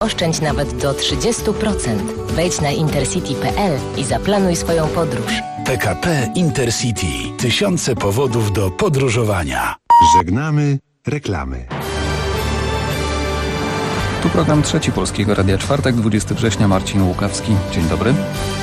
Oszczędź nawet do 30%. Wejdź na intercity.pl i zaplanuj swoją podróż. PKP Intercity. Tysiące powodów do podróżowania. Żegnamy reklamy. Tu program Trzeci Polskiego Radia, czwartek, 20 września, Marcin Łukawski. Dzień dobry.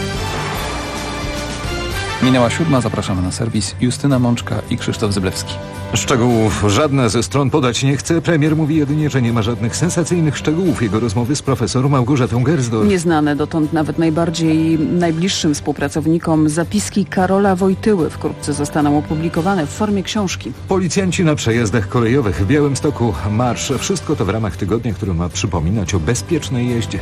Minęła 7, zapraszamy na serwis. Justyna Mączka i Krzysztof Zyblewski. Szczegółów żadna ze stron podać nie chce. Premier mówi jedynie, że nie ma żadnych sensacyjnych szczegółów jego rozmowy z profesor Małgorzatą Gersdorf. Nieznane dotąd nawet najbliższym współpracownikom zapiski Karola Wojtyły wkrótce zostaną opublikowane w formie książki. Policjanci na przejazdach kolejowych w Białymstoku. Marsz. Wszystko to w ramach tygodnia, który ma przypominać o bezpiecznej jeździe.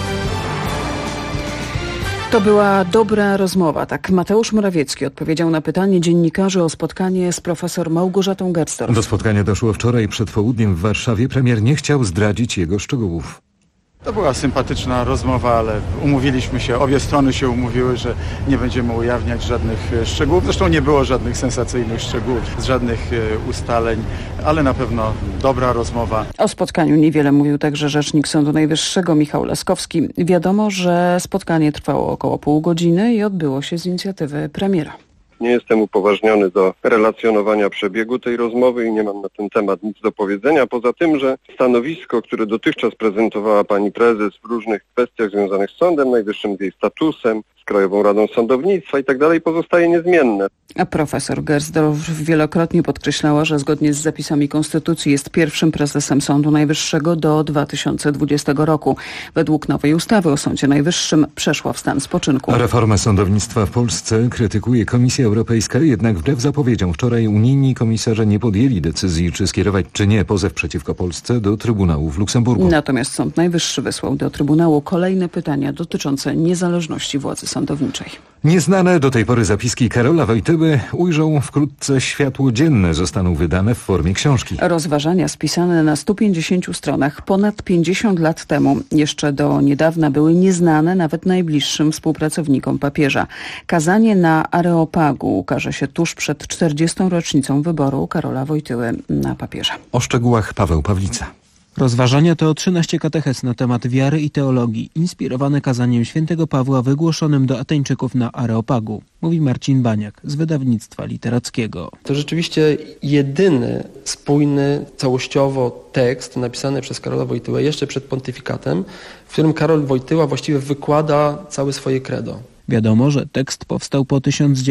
To była dobra rozmowa, tak Mateusz Morawiecki odpowiedział na pytanie dziennikarzy o spotkanie z profesor Małgorzatą Gersdorf. Do spotkania doszło wczoraj przed południem w Warszawie. Premier nie chciał zdradzić jego szczegółów. To była sympatyczna rozmowa, ale umówiliśmy się, obie strony się umówiły, że nie będziemy ujawniać żadnych szczegółów. Zresztą nie było żadnych sensacyjnych szczegółów, żadnych ustaleń, ale na pewno dobra rozmowa. O spotkaniu niewiele mówił także rzecznik Sądu Najwyższego Michał Laskowski. Wiadomo, że spotkanie trwało około pół godziny i odbyło się z inicjatywy premiera. Nie jestem upoważniony do relacjonowania przebiegu tej rozmowy i nie mam na ten temat nic do powiedzenia. Poza tym, że stanowisko, które dotychczas prezentowała pani prezes w różnych kwestiach związanych z Sądem Najwyższym, z jej statusem, z Krajową Radą Sądownictwa i tak dalej, pozostaje niezmienne. A profesor Gersdorf wielokrotnie podkreślała, że zgodnie z zapisami Konstytucji jest pierwszym prezesem Sądu Najwyższego do 2020 roku. Według nowej ustawy o Sądzie Najwyższym przeszła w stan spoczynku. Reformę sądownictwa w Polsce krytykuje Komisja Europejska, jednak wbrew zapowiedziom wczoraj unijni komisarze nie podjęli decyzji, czy skierować czy nie pozew przeciwko Polsce do Trybunału w Luksemburgu. Natomiast Sąd Najwyższy wysłał do Trybunału kolejne pytania dotyczące niezależności władzy sądowniczej. Nieznane do tej pory zapiski Karola Wojtyły ujrzą wkrótce światło dzienne. Zostaną wydane w formie książki. Rozważania spisane na 150 stronach ponad 50 lat temu jeszcze do niedawna były nieznane nawet najbliższym współpracownikom papieża. Kazanie na Areopagu ukaże się tuż przed 40. rocznicą wyboru Karola Wojtyły na papieża. O szczegółach Paweł Pawlica. Rozważania to 13 katechez na temat wiary i teologii, inspirowane kazaniem świętego Pawła wygłoszonym do Ateńczyków na Areopagu, mówi Marcin Baniak z wydawnictwa literackiego. To rzeczywiście jedyny spójny, całościowo tekst napisany przez Karola Wojtyłę jeszcze przed pontyfikatem, w którym Karol Wojtyła właściwie wykłada całe swoje credo. Wiadomo, że tekst powstał po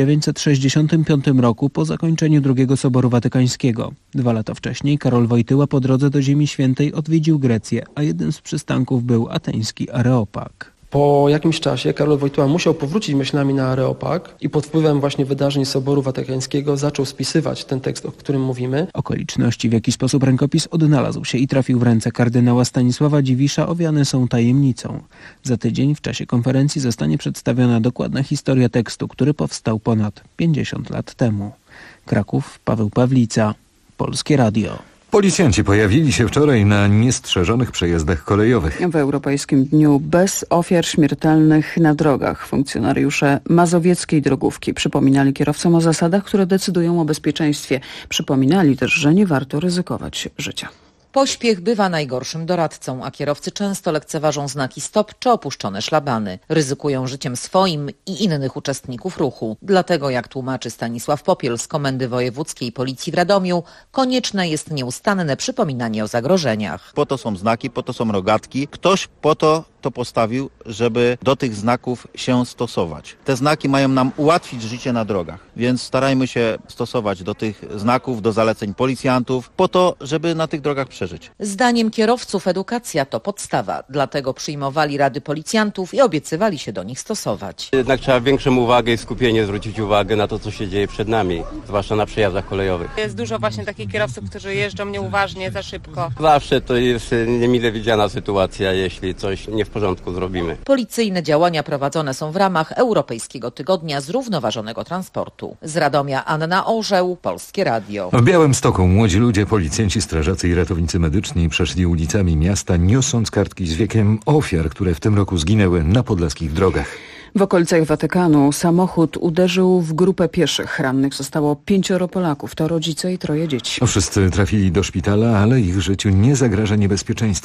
1965 roku po zakończeniu II Soboru Watykańskiego. 2 lata wcześniej Karol Wojtyła po drodze do Ziemi Świętej odwiedził Grecję, a jednym z przystanków był ateński Areopag. Po jakimś czasie Karol Wojtyła musiał powrócić myślami na Areopag i pod wpływem właśnie wydarzeń Soboru Watykańskiego zaczął spisywać ten tekst, o którym mówimy. Okoliczności, w jaki sposób rękopis odnalazł się i trafił w ręce kardynała Stanisława Dziwisza, owiane są tajemnicą. Za tydzień w czasie konferencji zostanie przedstawiona dokładna historia tekstu, który powstał ponad 50 lat temu. Kraków, Paweł Pawlica, Polskie Radio. Policjanci pojawili się wczoraj na niestrzeżonych przejazdach kolejowych. W Europejskim Dniu Bez Ofiar Śmiertelnych na drogach funkcjonariusze mazowieckiej drogówki przypominali kierowcom o zasadach, które decydują o bezpieczeństwie. Przypominali też, że nie warto ryzykować życia. Pośpiech bywa najgorszym doradcą, a kierowcy często lekceważą znaki stop czy opuszczone szlabany. Ryzykują życiem swoim i innych uczestników ruchu. Dlatego, jak tłumaczy Stanisław Popiel z Komendy Wojewódzkiej Policji w Radomiu, konieczne jest nieustanne przypominanie o zagrożeniach. Po to są znaki, po to są rogatki. Ktoś po to postawił, żeby do tych znaków się stosować. Te znaki mają nam ułatwić życie na drogach, więc starajmy się stosować do tych znaków, do zaleceń policjantów, po to, żeby na tych drogach przeżyć. Zdaniem kierowców edukacja to podstawa, dlatego przyjmowali rady policjantów i obiecywali się do nich stosować. Jednak trzeba większą uwagę i skupienie zwrócić uwagę na to, co się dzieje przed nami, zwłaszcza na przejazdach kolejowych. Jest dużo właśnie takich kierowców, którzy jeżdżą nieuważnie, za szybko. Zawsze to jest niemile widziana sytuacja, jeśli coś nie w porządku zrobimy. Policyjne działania prowadzone są w ramach Europejskiego Tygodnia Zrównoważonego Transportu. Z Radomia Anna Orzeł, Polskie Radio. W Białymstoku młodzi ludzie, policjanci, strażacy i ratownicy medyczni przeszli ulicami miasta, niosąc kartki z wiekiem ofiar, które w tym roku zginęły na podlaskich drogach. W okolicach Watykanu samochód uderzył w grupę pieszych. Rannych zostało 5 Polaków, to rodzice i 3 dzieci. Wszyscy trafili do szpitala, ale ich życiu nie zagraża niebezpieczeństwo.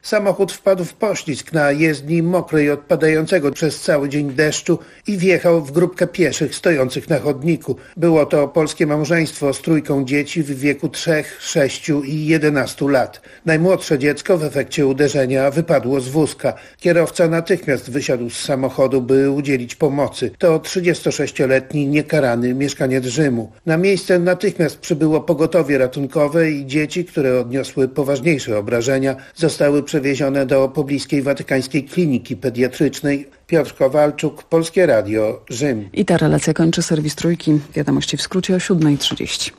Samochód wpadł w poślizg na jezdni mokrej od padającego przez cały dzień deszczu i wjechał w grupkę pieszych stojących na chodniku. Było to polskie małżeństwo z 3 dzieci w wieku 3, 6 i 11 lat. Najmłodsze dziecko w efekcie uderzenia wypadło z wózka. Kierowca natychmiast wysiadł z samochodu, by udzielić pomocy. To 36-letni niekarany mieszkaniec Rzymu. Na miejsce natychmiast przybyło pogotowie ratunkowe i dzieci, które odniosły poważniejsze obrażenia, zostały przewiezione do pobliskiej watykańskiej kliniki pediatrycznej. Piotr Kowalczuk, Polskie Radio, Rzym. I ta relacja kończy serwis Trójki. Wiadomości w skrócie o 7:30.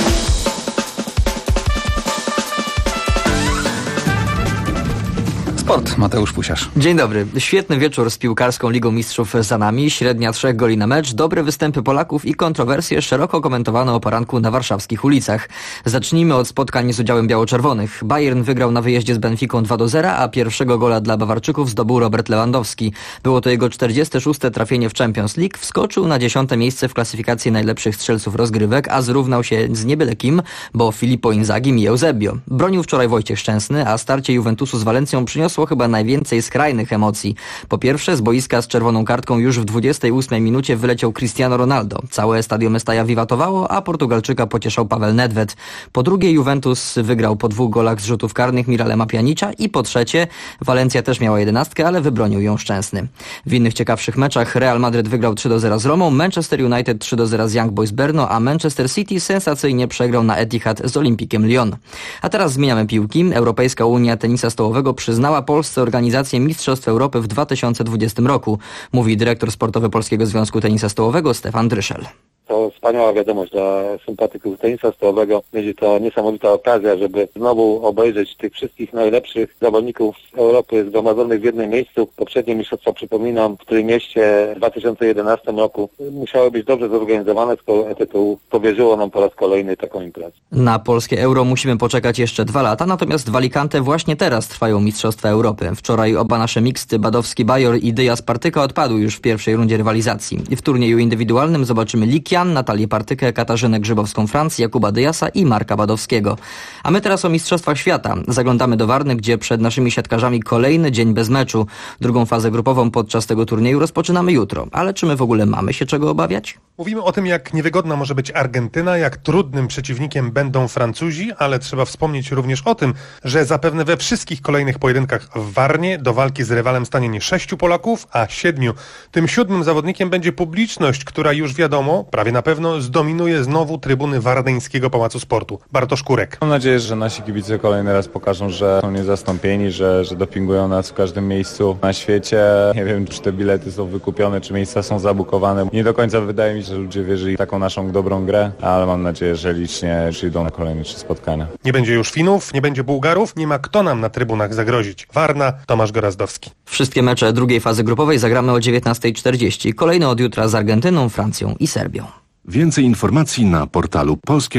Sport, Mateusz Pusiarz. Dzień dobry. Świetny wieczór z piłkarską Ligą Mistrzów za nami. Średnia 3 goli na mecz, dobre występy Polaków i kontrowersje szeroko komentowane o poranku na warszawskich ulicach. Zacznijmy od spotkań z udziałem biało-czerwonych. Bayern wygrał na wyjeździe z Benficą 2-0, a pierwszego gola dla Bawarczyków zdobył Robert Lewandowski. Było to jego 46. trafienie w Champions League. Wskoczył na 10. miejsce w klasyfikacji najlepszych strzelców rozgrywek, a zrównał się z niebyle kim, bo Filippo Inzaghi i Eusebio. Bronił wczoraj Wojciech Szczęsny, a starcie Juventusu z Walencją przyniosło chyba najwięcej skrajnych emocji. Po pierwsze, z boiska z czerwoną kartką już w 28 minucie wyleciał Cristiano Ronaldo. Całe Stadio Mestalla wiwatowało, a Portugalczyka pocieszał Paweł Nedved. Po drugie, Juventus wygrał po 2 golach z rzutów karnych Miralema Pjanicza i po trzecie, Walencja też miała 11, ale wybronił ją Szczęsny. W innych ciekawszych meczach Real Madryt wygrał 3-0 z Romą, Manchester United 3-0 z Young Boys Brno, a Manchester City sensacyjnie przegrał na Etihad z Olympikiem Lyon. A teraz zmieniamy piłki. Europejska Unia Tenisa Stołowego przyznała Polsce organizację Mistrzostw Europy w 2020 roku, mówi dyrektor sportowy Polskiego Związku Tenisa Stołowego Stefan Dryszel. To wspaniała wiadomość dla sympatyków tenisa stołowego. Będzie to niesamowita okazja, żeby znowu obejrzeć tych wszystkich najlepszych zawodników Europy zgromadzonych w jednym miejscu. Poprzednie mistrzostwa, przypominam, w którym mieście w 2011 roku musiały być dobrze zorganizowane, skoro tytuł powierzyło nam po raz kolejny taką imprezę. Na polskie Euro musimy poczekać jeszcze 2 lata, natomiast w Alicante właśnie teraz trwają Mistrzostwa Europy. Wczoraj oba nasze miksty Badowski-Bajor i Dyas-Partyka odpadły już w pierwszej rundzie rywalizacji. W turnieju indywidualnym zobaczymy Likian, Natalię Partykę, Katarzynę Grzybowską-Franc, Jakuba Dyasa i Marka Badowskiego. A my teraz o Mistrzostwach Świata. Zaglądamy do Warny, gdzie przed naszymi siatkarzami kolejny dzień bez meczu. Drugą fazę grupową podczas tego turnieju rozpoczynamy jutro. Ale czy my w ogóle mamy się czego obawiać? Mówimy o tym, jak niewygodna może być Argentyna, jak trudnym przeciwnikiem będą Francuzi, ale trzeba wspomnieć również o tym, że zapewne we wszystkich kolejnych pojedynkach w Warnie do walki z rywalem stanie nie 6 Polaków, a 7. Tym 7. zawodnikiem będzie publiczność, która już wiadomo, prawie na pewno zdominuje znowu trybuny Wardeńskiego Pałacu Sportu. Bartosz Kurek. Mam nadzieję, że nasi kibice kolejny raz pokażą, że są niezastąpieni, że dopingują nas w każdym miejscu na świecie. Nie wiem, czy te bilety są wykupione, czy miejsca są zabukowane. Nie do końca wydaje mi się, że ludzie wierzyli w taką naszą dobrą grę, ale mam nadzieję, że licznie przyjdą na kolejne 3 spotkania. Nie będzie już Finów, nie będzie Bułgarów, nie ma kto nam na trybunach zagrozić. Warna, Tomasz Gorazdowski. Wszystkie mecze drugiej fazy grupowej zagramy o 19:40. Kolejne od jutra z Argentyną, Francją i Serbią. Więcej informacji na portalu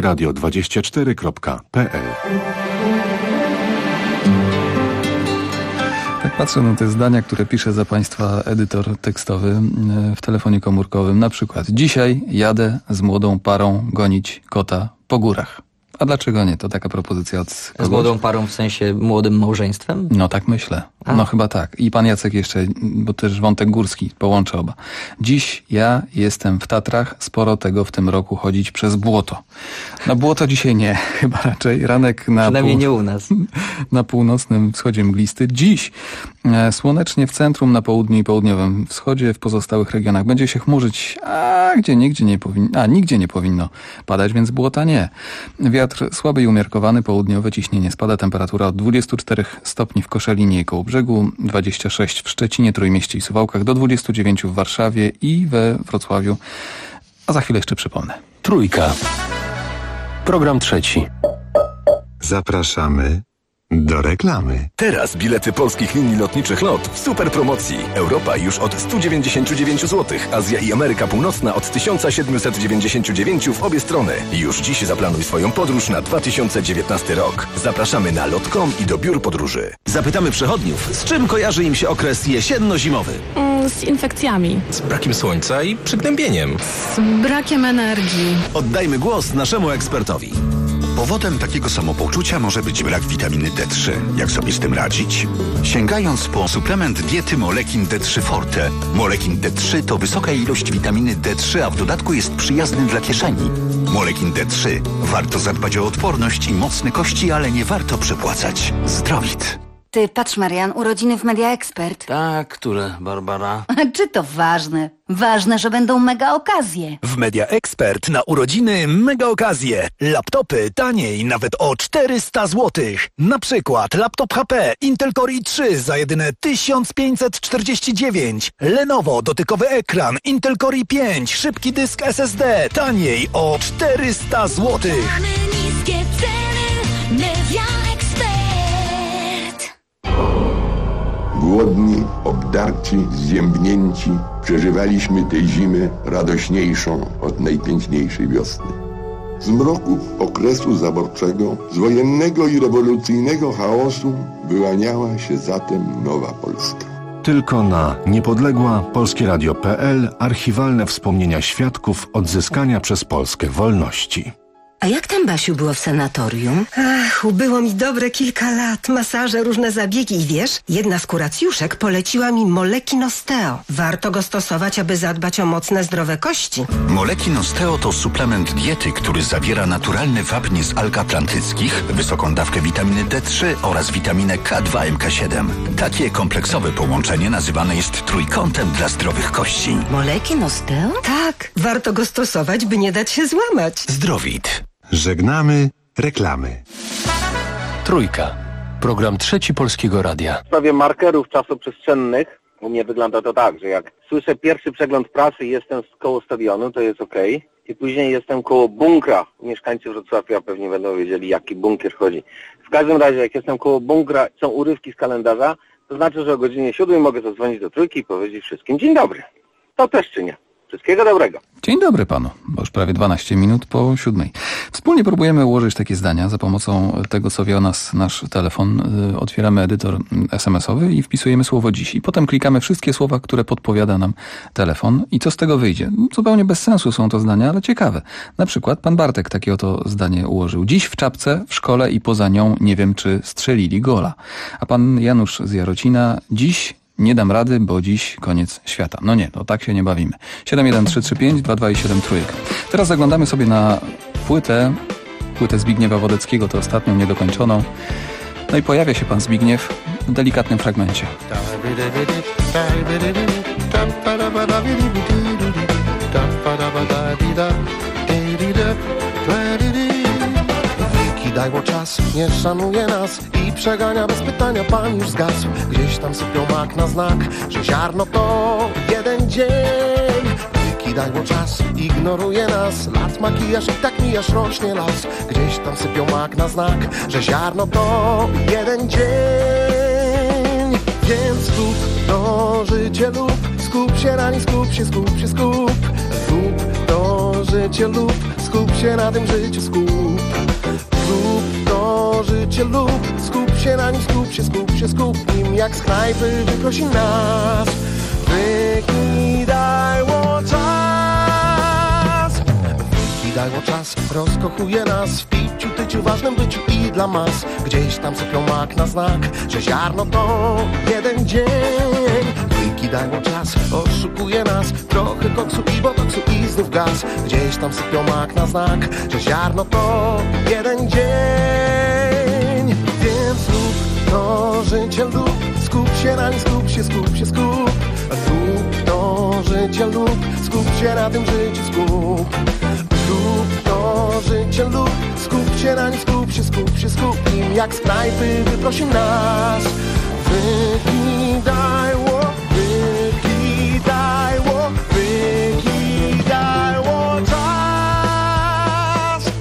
polskieradio24.pl. Tak patrzę na te zdania, które pisze za Państwa edytor tekstowy w telefonie komórkowym. Na przykład: dzisiaj jadę z młodą parą gonić kota po górach. A dlaczego nie? To taka propozycja od kogoś. Z młodą parą w sensie młodym małżeństwem? No tak myślę. No chyba tak. I pan Jacek jeszcze, bo też wątek górski połączę oba. Dziś ja jestem w Tatrach, sporo tego w tym roku chodzić przez błoto. Na błoto dzisiaj nie, chyba raczej. Ranek na przynajmniej nie u nas. Na północnym wschodzie mglisty. Dziś słonecznie w centrum, na południu i południowym wschodzie, w pozostałych regionach będzie się chmurzyć, a nigdzie nie powinno padać, więc błota nie. Wiatr słaby i umiarkowany, południowe ciśnienie spada, temperatura od 24 stopni w Koszalinie i Kołobrzegu, 26 w Szczecinie, Trójmieście i Suwałkach, do 29 w Warszawie i we Wrocławiu. A za chwilę jeszcze przypomnę. Trójka. Program trzeci. Zapraszamy do reklamy. Teraz bilety polskich linii lotniczych LOT w super promocji. Europa już od 199 zł, Azja i Ameryka Północna od 1799 w obie strony. Już dziś zaplanuj swoją podróż na 2019 rok. Zapraszamy na lot.com i do biur podróży. Zapytamy przechodniów, z czym kojarzy im się okres jesienno-zimowy? Z infekcjami. Z brakiem słońca i przygnębieniem. Z brakiem energii. Oddajmy głos naszemu ekspertowi. Powodem takiego samopoczucia może być brak witaminy D3. Jak sobie z tym radzić? Sięgając po suplement diety Molekin D3 Forte. Molekin D3 to wysoka ilość witaminy D3, a w dodatku jest przyjazny dla kieszeni. Molekin D3. Warto zadbać o odporność i mocne kości, ale nie warto przepłacać. Zdrowit. Ty, patrz Marian, urodziny w Media Expert. Tak, które, Barbara? Czy to ważne? Ważne, że będą mega okazje. W Media Expert na urodziny mega okazje. Laptopy taniej nawet o 400 zł. Na przykład laptop HP Intel Core i3 za jedyne 1549. Lenovo dotykowy ekran Intel Core i5, szybki dysk SSD taniej o 400 zł. Niskie ceny, Media Expert. Głodni, obdarci, zziębnięci, przeżywaliśmy tę zimę radośniejszą od najpiękniejszej wiosny. Z mroków okresu zaborczego, z wojennego i rewolucyjnego chaosu wyłaniała się zatem nowa Polska. Tylko na niepodległa.polskieradio.pl archiwalne wspomnienia świadków odzyskania przez Polskę wolności. A jak tam, Basiu, było w sanatorium? Ach, ubyło mi dobre kilka lat. Masaże, różne zabiegi i wiesz, jedna z kuracjuszek poleciła mi Molekin Osteo. Warto go stosować, aby zadbać o mocne, zdrowe kości. Molekin Osteo to suplement diety, który zawiera naturalne wapnie z alg atlantyckich, wysoką dawkę witaminy D3 oraz witaminę K2 MK7. Takie kompleksowe połączenie nazywane jest trójkątem dla zdrowych kości. Molekin Osteo? Tak, warto go stosować, by nie dać się złamać. Zdrowit. Żegnamy reklamy. Trójka. Program Trzeci Polskiego Radia. W sprawie markerów czasoprzestrzennych u mnie wygląda to tak, że jak słyszę pierwszy przegląd prasy i jestem koło stadionu, to jest okej. I później jestem koło bunkra. Mieszkańcy Wrocławia pewnie będą wiedzieli, jaki bunkier chodzi. W każdym razie, jak jestem koło bunkra, są urywki z kalendarza, to znaczy, że o godzinie 7 mogę zadzwonić do Trójki i powiedzieć wszystkim dzień dobry. To też czy nie? Wszystkiego dobrego. Dzień dobry panu, bo już prawie 12 minut po 7. Wspólnie próbujemy ułożyć takie zdania za pomocą tego, co wie o nas nasz telefon. Otwieramy edytor SMS-owy i wpisujemy słowo dziś. I potem klikamy wszystkie słowa, które podpowiada nam telefon. I co z tego wyjdzie? Zupełnie bez sensu są to zdania, ale ciekawe. Na przykład pan Bartek takie oto zdanie ułożył. Dziś w czapce, w szkole i poza nią nie wiem, czy strzelili gola. A pan Janusz z Jarocina, dziś nie dam rady, bo dziś koniec świata. No nie, no tak się nie bawimy. 71335 227 trójek. Teraz zaglądamy sobie na płytę Zbigniewa Wodeckiego, tę ostatnią, niedokończoną. No i pojawia się pan Zbigniew w delikatnym fragmencie. Dajło czas, nie szanuje nas i przegania bez pytania, pan już zgasł. Gdzieś tam sypią mak na znak, że ziarno to jeden dzień. Dajło czas, ignoruje nas, lat makijaż i tak mijasz, rośnie las. Gdzieś tam sypią mak na znak, że ziarno to jeden dzień. Więc skup to życie lub skup się na nim, skup się, skup się, skup. Skup to życie lub skup się na tym życiu, skup. Skup to życie lub skup się na nim, skup się, skup się, skup nim. Jak z knajpy wyprosi nas, wykidajło czas. Wykidajło czas, rozkochuje nas w piciu, tyciu, ważnym byciu i dla mas. Gdzieś tam sypią mak na znak, że ziarno to jeden dzień. Wykidajło czas, oszukuje nas, trochę koksu i botoksu i znów gaz. Gdzieś tam sypią mak na znak, że ziarno to jeden dzień. Więc lub to życie lub skup się na nim, skup się, skup się, skup. Lub to życie lub skup się na tym życiu, skup. Lub to życie lub skup się na nim, skup się, skup się, skup nim. Jak z knajpy wyprosi nas, wykidajło, wykidajło, wykidajło czas.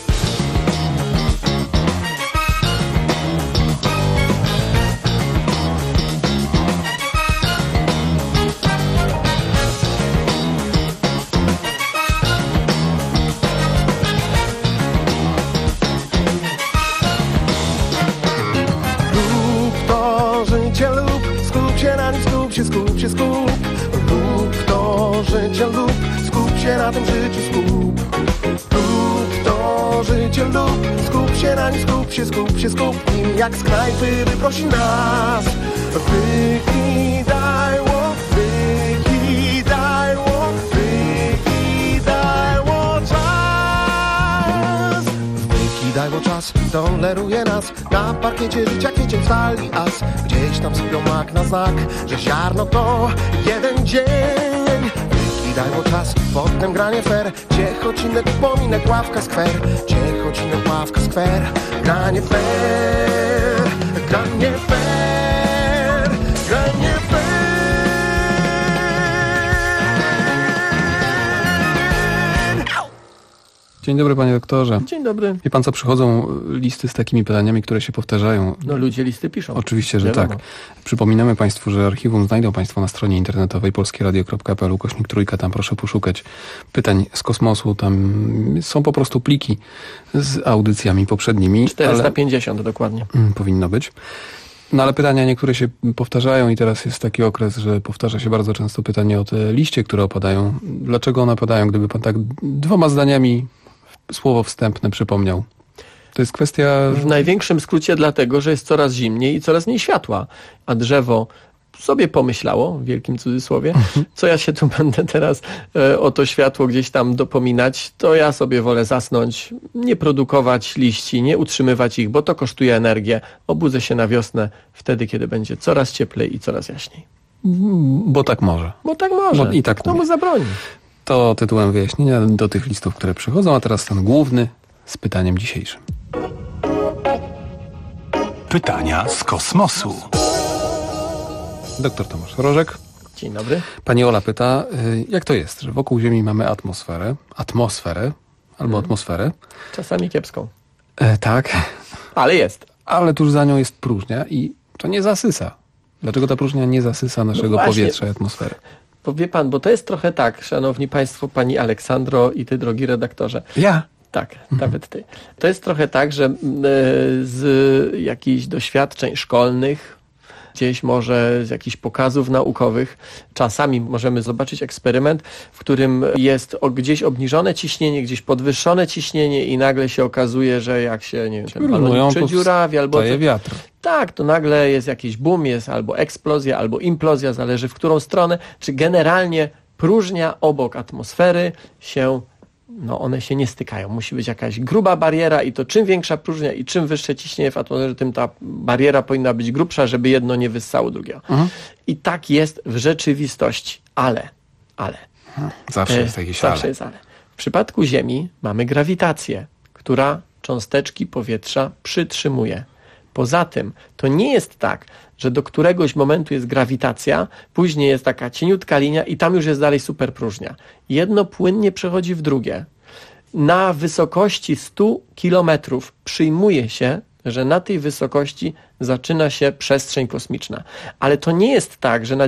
Lub to życie lub skup się na nim, skup się, skup się, skup. Lub to życie lub skup się na tym życiu, skup. Lub to stworzyciel lub skup się na nim, skup nim, jak z knajpy wyprosi nas. Wykidajło czas. Wykidajło czas, toleruje nas na parkiecie życia, kieciem stali as. Gdzieś tam sypią mak na znak, że ziarno to jeden dzień. Wykidajło czas, potem granie fair, ciechocinek, pominek, ławka skwer. Ciechocinek, ławka skwer, granie fair, granie fair, granie fair. Dzień dobry, panie doktorze. Dzień dobry. Wie pan co, przychodzą listy z takimi pytaniami, które się powtarzają. No ludzie listy piszą. Oczywiście, że wiadomo. tak. Przypominamy państwu, że archiwum znajdą państwo na stronie internetowej polskieradio.pl/trójka. Tam proszę poszukać pytań z kosmosu. Tam są po prostu pliki z audycjami poprzednimi. 450 dokładnie. Powinno być. No ale pytania niektóre się powtarzają i teraz jest taki okres, że powtarza się bardzo często pytanie o te liście, które opadają. Dlaczego one opadają? Gdyby pan tak 2 zdaniami słowo wstępne przypomniał. To jest kwestia... W największym skrócie dlatego, że jest coraz zimniej i coraz mniej światła, a drzewo sobie pomyślało, w wielkim cudzysłowie, co ja się tu będę teraz o to światło gdzieś tam dopominać, to ja sobie wolę zasnąć, nie produkować liści, nie utrzymywać ich, bo to kosztuje energię. Obudzę się na wiosnę wtedy, kiedy będzie coraz cieplej i coraz jaśniej. Bo tak może. Bo tak może. I tak kto mu zabroni? To tytułem wyjaśnienia do tych listów, które przychodzą, a teraz ten główny z pytaniem dzisiejszym. Pytania z kosmosu. Doktor Tomasz Rożek. Dzień dobry. Pani Ola pyta, jak to jest, że wokół Ziemi mamy atmosferę albo atmosferę. Czasami kiepską. Tak. Ale jest. Ale tuż za nią jest próżnia i to nie zasysa. Dlaczego ta próżnia nie zasysa naszego powietrza i atmosfery? Bo wie pan, bo to jest trochę tak, szanowni państwo, pani Aleksandro i ty, drogi redaktorze. Ja? Tak, nawet ty. To jest trochę tak, że z jakichś doświadczeń szkolnych, gdzieś może z jakichś pokazów naukowych, czasami możemy zobaczyć eksperyment, w którym jest gdzieś obniżone ciśnienie, gdzieś podwyższone ciśnienie i nagle się okazuje, że jak się, nie wiem, ten balon przedziurawi albo wiatr. Tak, to nagle jest jakiś boom, jest albo eksplozja, albo implozja, zależy w którą stronę, czy generalnie próżnia obok atmosfery się, one się nie stykają. Musi być jakaś gruba bariera i to czym większa próżnia i czym wyższe ciśnienie w atmosferze, tym ta bariera powinna być grubsza, żeby jedno nie wyssało drugiego. I tak jest w rzeczywistości. Ale. Zawsze jest jakieś ale. Zawsze jest ale. W przypadku Ziemi mamy grawitację, która cząsteczki powietrza przytrzymuje. Poza tym to nie jest tak, że do któregoś momentu jest grawitacja, później jest taka cieniutka linia i tam już jest dalej superpróżnia. Jedno płynnie przechodzi w drugie. Na wysokości 100 kilometrów przyjmuje się, że na tej wysokości zaczyna się przestrzeń kosmiczna. Ale to nie jest tak, że na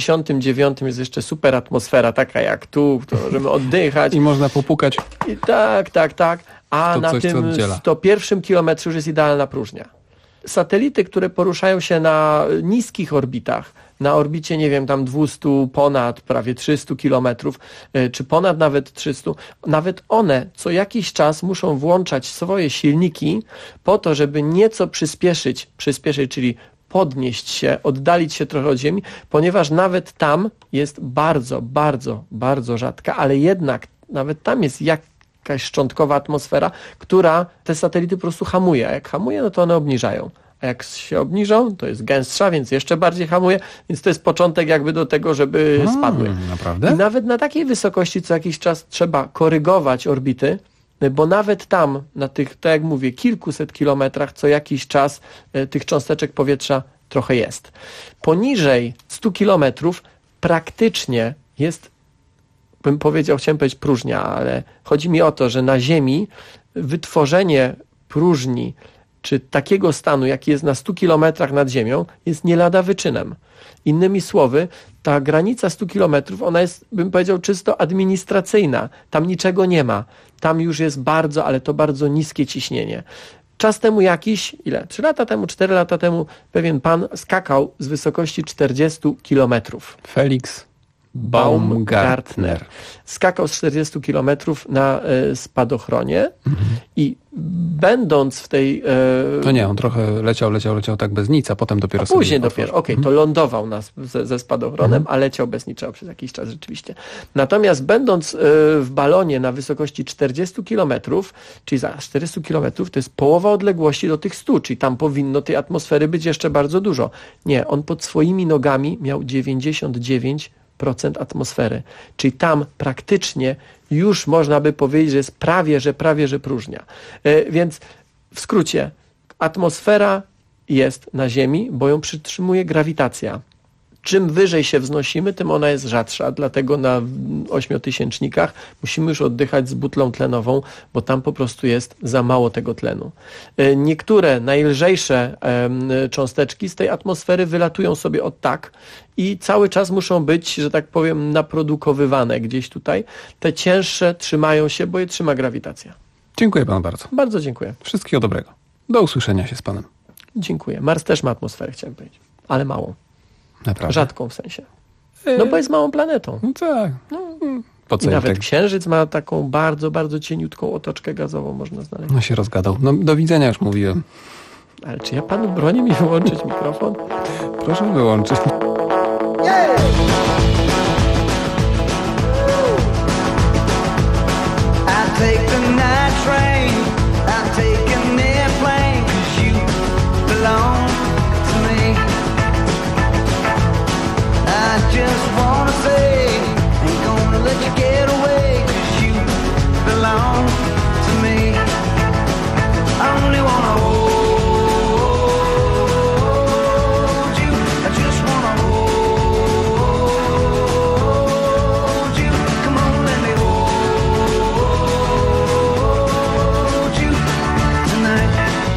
99 jest jeszcze superatmosfera, taka jak tu, to możemy oddychać. I można popukać. I tak. A na tym 101 kilometrze już jest idealna próżnia. Satelity, które poruszają się na niskich orbitach, na orbicie, nie wiem, tam 200, ponad prawie 300 kilometrów, czy ponad nawet 300, nawet one co jakiś czas muszą włączać swoje silniki po to, żeby nieco przyspieszyć, czyli podnieść się, oddalić się trochę od Ziemi, ponieważ nawet tam jest bardzo rzadka, ale jednak nawet tam jest jakaś szczątkowa atmosfera, która te satelity po prostu hamuje. A jak hamuje, no to one obniżają. A jak się obniżą, to jest gęstsza, więc jeszcze bardziej hamuje. Więc to jest początek jakby do tego, żeby spadły. Naprawdę? I nawet na takiej wysokości co jakiś czas trzeba korygować orbity, bo nawet tam, na tych, tak jak mówię, kilkuset kilometrach co jakiś czas tych cząsteczek powietrza trochę jest. Poniżej 100 kilometrów praktycznie jest, chciałem powiedzieć próżnia, ale chodzi mi o to, że na Ziemi wytworzenie próżni czy takiego stanu, jaki jest na 100 kilometrach nad Ziemią, jest nie lada wyczynem. Innymi słowy, ta granica 100 kilometrów, ona jest, bym powiedział, czysto administracyjna. Tam niczego nie ma. Tam już jest ale to bardzo niskie ciśnienie. Czas temu 3 lata temu, 4 lata temu, pewien pan skakał z wysokości 40 kilometrów. Felix Baumgartner. Skakał z 40 km na spadochronie i będąc w tej... To nie, on trochę leciał tak bez nic, a potem dopiero sobie... Później dopiero, to lądował ze spadochronem, a leciał bez niczego przez jakiś czas rzeczywiście. Natomiast będąc w balonie na wysokości 40 km, czyli za 400 km, to jest połowa odległości do tych 100, czyli tam powinno tej atmosfery być jeszcze bardzo dużo. Nie, on pod swoimi nogami miał 99% atmosfery. Czyli tam praktycznie już można by powiedzieć, że jest prawie że próżnia. Więc w skrócie, atmosfera jest na Ziemi, bo ją przytrzymuje grawitacja. Czym wyżej się wznosimy, tym ona jest rzadsza, dlatego na 8-tysięcznikach musimy już oddychać z butlą tlenową, bo tam po prostu jest za mało tego tlenu. Niektóre najlżejsze cząsteczki z tej atmosfery wylatują sobie od tak i cały czas muszą być, że tak powiem, naprodukowywane gdzieś tutaj. Te cięższe trzymają się, bo je trzyma grawitacja. Dziękuję panu bardzo. Bardzo dziękuję. Wszystkiego dobrego. Do usłyszenia się z panem. Dziękuję. Mars też ma atmosferę, chciałem powiedzieć, ale małą. Naprawdę? Rzadką w sensie. No bo jest małą planetą. No tak. Po co i nawet Księżyc ma taką bardzo, bardzo cieniutką otoczkę gazową, można znaleźć. No się rozgadał. No do widzenia już mówiłem. Ale czy ja panu bronię mi wyłączyć mikrofon? Proszę wyłączyć. Just wanna say, ain't gonna let you get away, 'cause you belong to me. I only wanna hold you, I just wanna hold you. Come on, let me hold you tonight.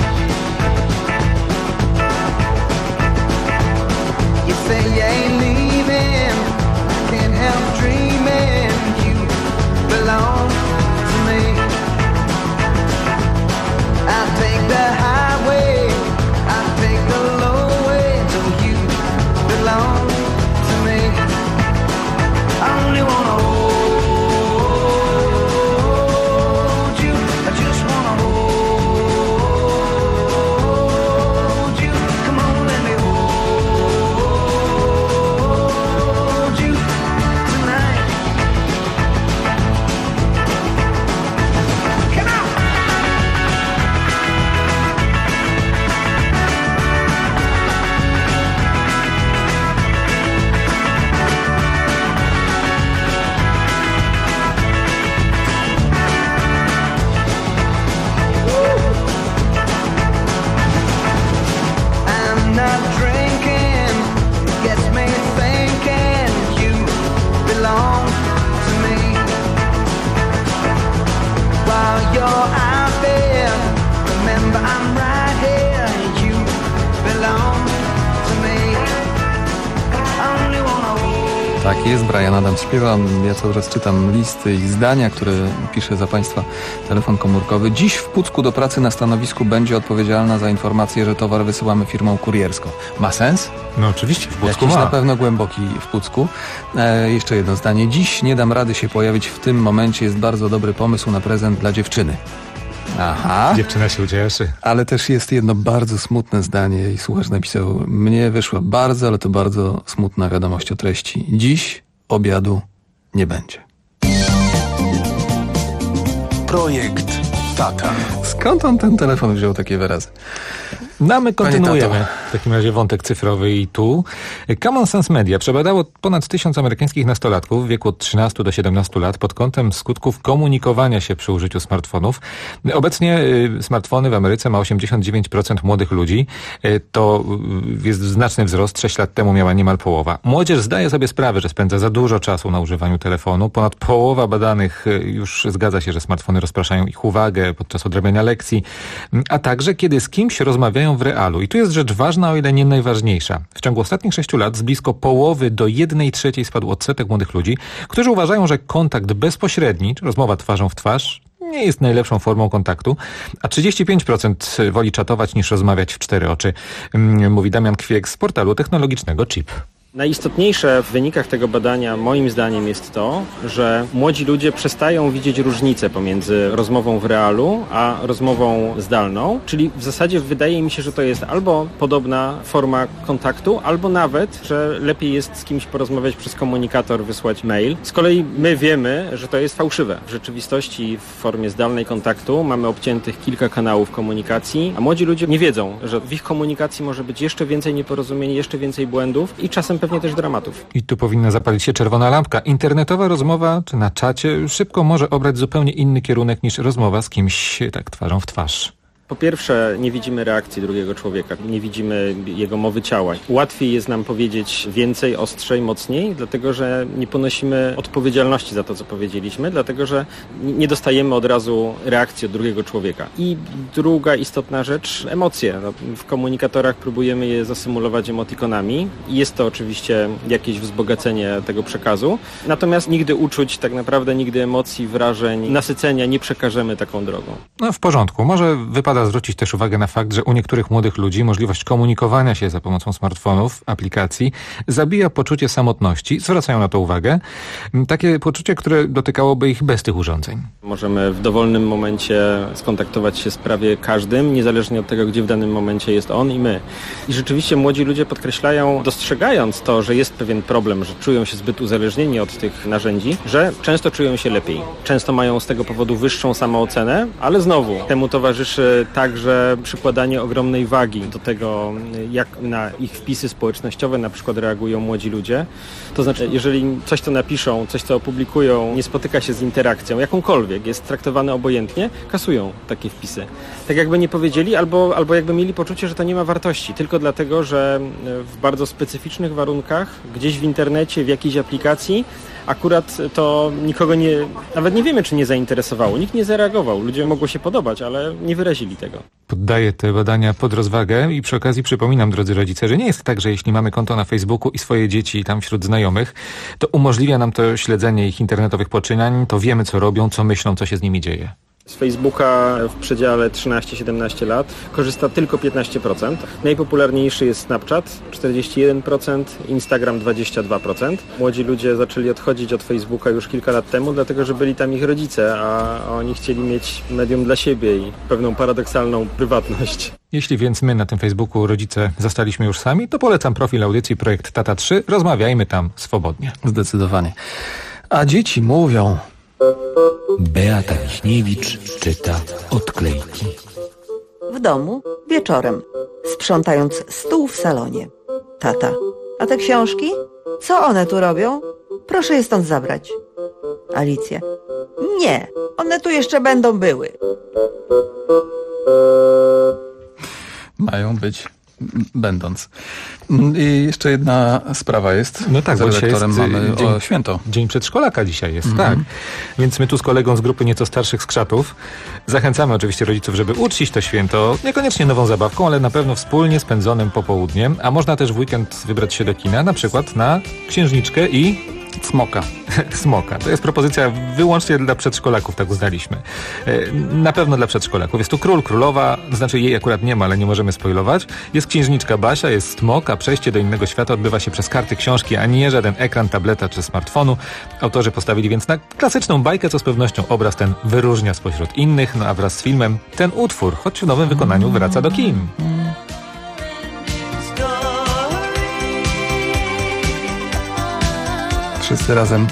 You say you ain't leaving, can't help dreaming, you belong to me. I'll take the highway, I'll take the low way, till you belong to me. I only wanna hold you, I just wanna hold you. Come on, let me hold you tonight. Come on. I'm not drinking, gets me thinking you belong to me. While you're out there, remember I'm right here. You belong to me. I only wanna hold. Tak jest, Brian Adams śpiewa. Ja cały czas czytam listy i zdania, które pisze za państwa telefon komórkowy. Dziś w Pucku do pracy na stanowisku będzie odpowiedzialna za informację, że towar wysyłamy firmą kurierską. Ma sens? No oczywiście, w Pucku Jakiś ma. na pewno głęboki w Pucku. Jeszcze jedno zdanie. Dziś nie dam rady się pojawić w tym momencie. Jest bardzo dobry pomysł na prezent dla dziewczyny. Aha. Dziewczyna się ucieszy. Ale też jest jedno bardzo smutne zdanie i słuchacz napisał: mnie wyszła bardzo, ale to bardzo smutna wiadomość o treści. Dziś obiadu nie będzie. Projekt Tata. Skąd on ten telefon wziął takie wyrazy? No, my kontynuujemy w takim razie wątek cyfrowy i tu. Common Sense Media przebadało ponad 1000 amerykańskich nastolatków w wieku od 13 do 17 lat pod kątem skutków komunikowania się przy użyciu smartfonów. Obecnie smartfony w Ameryce ma 89% młodych ludzi. To jest znaczny wzrost. 6 lat temu miała niemal połowa. Młodzież zdaje sobie sprawę, że spędza za dużo czasu na używaniu telefonu. Ponad połowa badanych już zgadza się, że smartfony rozpraszają ich uwagę podczas odrabiania lekcji, a także kiedy z kimś rozmawiają w realu. I tu jest rzecz ważna, o ile nie najważniejsza. W ciągu ostatnich 6 lat z blisko połowy do 1/3 spadł odsetek młodych ludzi, którzy uważają, że kontakt bezpośredni, czy rozmowa twarzą w twarz, nie jest najlepszą formą kontaktu, a 35% woli czatować niż rozmawiać w 4 oczy, mówi Damian Kwiek z portalu technologicznego Chip. Najistotniejsze w wynikach tego badania moim zdaniem jest to, że młodzi ludzie przestają widzieć różnicę pomiędzy rozmową w realu a rozmową zdalną, czyli w zasadzie wydaje mi się, że to jest albo podobna forma kontaktu, albo nawet, że lepiej jest z kimś porozmawiać przez komunikator, wysłać mail. Z kolei my wiemy, że to jest fałszywe. W rzeczywistości w formie zdalnej kontaktu mamy obciętych kilka kanałów komunikacji, a młodzi ludzie nie wiedzą, że w ich komunikacji może być jeszcze więcej nieporozumień, jeszcze więcej błędów i czasem pewnie też dramatów. I tu powinna zapalić się czerwona lampka. Internetowa rozmowa, czy na czacie, szybko może obrać zupełnie inny kierunek niż rozmowa z kimś tak twarzą w twarz. Po pierwsze, nie widzimy reakcji drugiego człowieka, nie widzimy jego mowy ciała. Łatwiej jest nam powiedzieć więcej, ostrzej, mocniej, dlatego że nie ponosimy odpowiedzialności za to, co powiedzieliśmy, dlatego że nie dostajemy od razu reakcji od drugiego człowieka. I druga istotna rzecz, emocje. W komunikatorach próbujemy je zasymulować emotikonami. Jest to oczywiście jakieś wzbogacenie tego przekazu, natomiast nigdy uczuć, tak naprawdę nigdy emocji, wrażeń, nasycenia nie przekażemy taką drogą. No w porządku, może wypada zwrócić też uwagę na fakt, że u niektórych młodych ludzi możliwość komunikowania się za pomocą smartfonów, aplikacji zabija poczucie samotności. Zwracają na to uwagę. Takie poczucie, które dotykałoby ich bez tych urządzeń. Możemy w dowolnym momencie skontaktować się z prawie każdym, niezależnie od tego, gdzie w danym momencie jest on i my. I rzeczywiście młodzi ludzie podkreślają, dostrzegając to, że jest pewien problem, że czują się zbyt uzależnieni od tych narzędzi, że często czują się lepiej. Często mają z tego powodu wyższą samoocenę, ale znowu temu towarzyszy także przykładanie ogromnej wagi do tego, jak na ich wpisy społecznościowe na przykład reagują młodzi ludzie. To znaczy, jeżeli coś, co napiszą, coś, co opublikują, nie spotyka się z interakcją, jakąkolwiek, jest traktowane obojętnie, kasują takie wpisy. Tak jakby nie powiedzieli, albo jakby mieli poczucie, że to nie ma wartości, tylko dlatego, że w bardzo specyficznych warunkach, gdzieś w internecie, w jakiejś aplikacji, akurat to nikogo nawet nie wiemy, czy nie zainteresowało. Nikt nie zareagował. Ludziom mogło się podobać, ale nie wyrazili tego. Poddaję te badania pod rozwagę i przy okazji przypominam, drodzy rodzice, że nie jest tak, że jeśli mamy konto na Facebooku i swoje dzieci tam wśród znajomych, to umożliwia nam to śledzenie ich internetowych poczynań, to wiemy, co robią, co myślą, co się z nimi dzieje. Z Facebooka w przedziale 13-17 lat korzysta tylko 15%. Najpopularniejszy jest Snapchat 41%, Instagram 22%. Młodzi ludzie zaczęli odchodzić od Facebooka już kilka lat temu, dlatego że byli tam ich rodzice, a oni chcieli mieć medium dla siebie i pewną paradoksalną prywatność. Jeśli więc my na tym Facebooku rodzice zostaliśmy już sami, to polecam profil audycji Projekt Tata 3. Rozmawiajmy tam swobodnie. Zdecydowanie. A dzieci mówią... Beata Wiśniewicz czyta odklejki. W domu, wieczorem, sprzątając stół w salonie. Tata: a te książki? Co one tu robią? Proszę je stąd zabrać. Alicja: nie, one tu jeszcze będą były. Mają być, będąc. I jeszcze jedna sprawa jest. No tak, z redaktorem mamy święto. Dzień Przedszkolaka dzisiaj jest, tak. Więc my tu z kolegą z grupy nieco starszych skrzatów zachęcamy oczywiście rodziców, żeby uczcić to święto, niekoniecznie nową zabawką, ale na pewno wspólnie spędzonym popołudniem, a można też w weekend wybrać się do kina, na przykład na Księżniczkę i... Smoka. Smoka. To jest propozycja wyłącznie dla przedszkolaków, tak uznaliśmy. Na pewno dla przedszkolaków. Jest tu król, królowa, znaczy jej akurat nie ma, ale nie możemy spoilować. Jest księżniczka Basia, jest smok, a przejście do innego świata odbywa się przez karty książki, a nie żaden ekran, tableta czy smartfonu. Autorzy postawili więc na klasyczną bajkę, co z pewnością obraz ten wyróżnia spośród innych, no a wraz z filmem ten utwór, choć w nowym wykonaniu, wraca do kin. Wszyscy razem.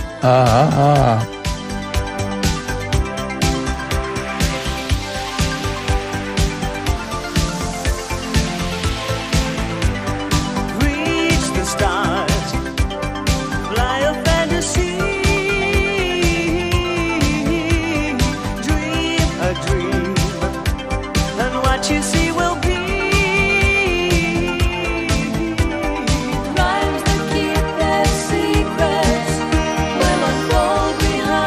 Rhymes that keep their secrets will unfold behind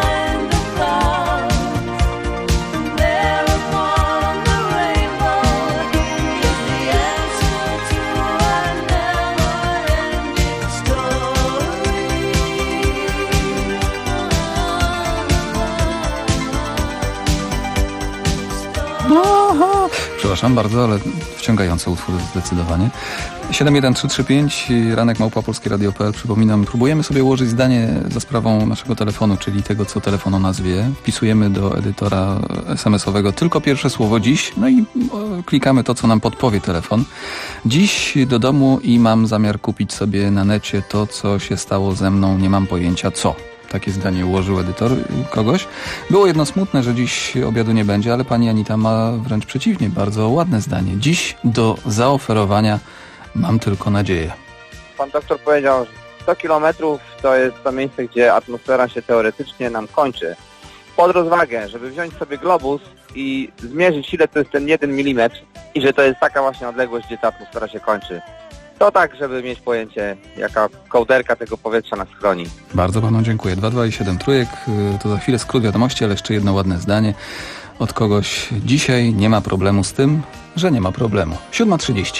Przepraszam bardzo, ale wciągający utwór zdecydowanie. 71335, ranek @polskieradio.pl. Przypominam, próbujemy sobie ułożyć zdanie za sprawą naszego telefonu, czyli tego, co telefon o nas wie. Wpisujemy do edytora SMS-owego tylko pierwsze słowo dziś, no i klikamy to, co nam podpowie telefon. Dziś do domu i mam zamiar kupić sobie na necie to, co się stało ze mną, nie mam pojęcia co. Takie zdanie ułożył edytor kogoś. Było jedno smutne, że dziś obiadu nie będzie, ale pani Anita ma wręcz przeciwnie, bardzo ładne zdanie. Dziś do zaoferowania mam tylko nadzieję. Pan doktor powiedział, że 100 kilometrów to jest to miejsce, gdzie atmosfera się teoretycznie nam kończy. Pod rozwagę, żeby wziąć sobie globus i zmierzyć, ile to jest ten 1 mm i że to jest taka właśnie odległość, gdzie ta atmosfera się kończy. To tak, żeby mieć pojęcie, jaka kołderka tego powietrza nas chroni. Bardzo panu dziękuję. 227 trójek, to za chwilę skrót wiadomości, ale jeszcze jedno ładne zdanie od kogoś. Dzisiaj nie ma problemu z tym, że nie ma problemu. 7:30.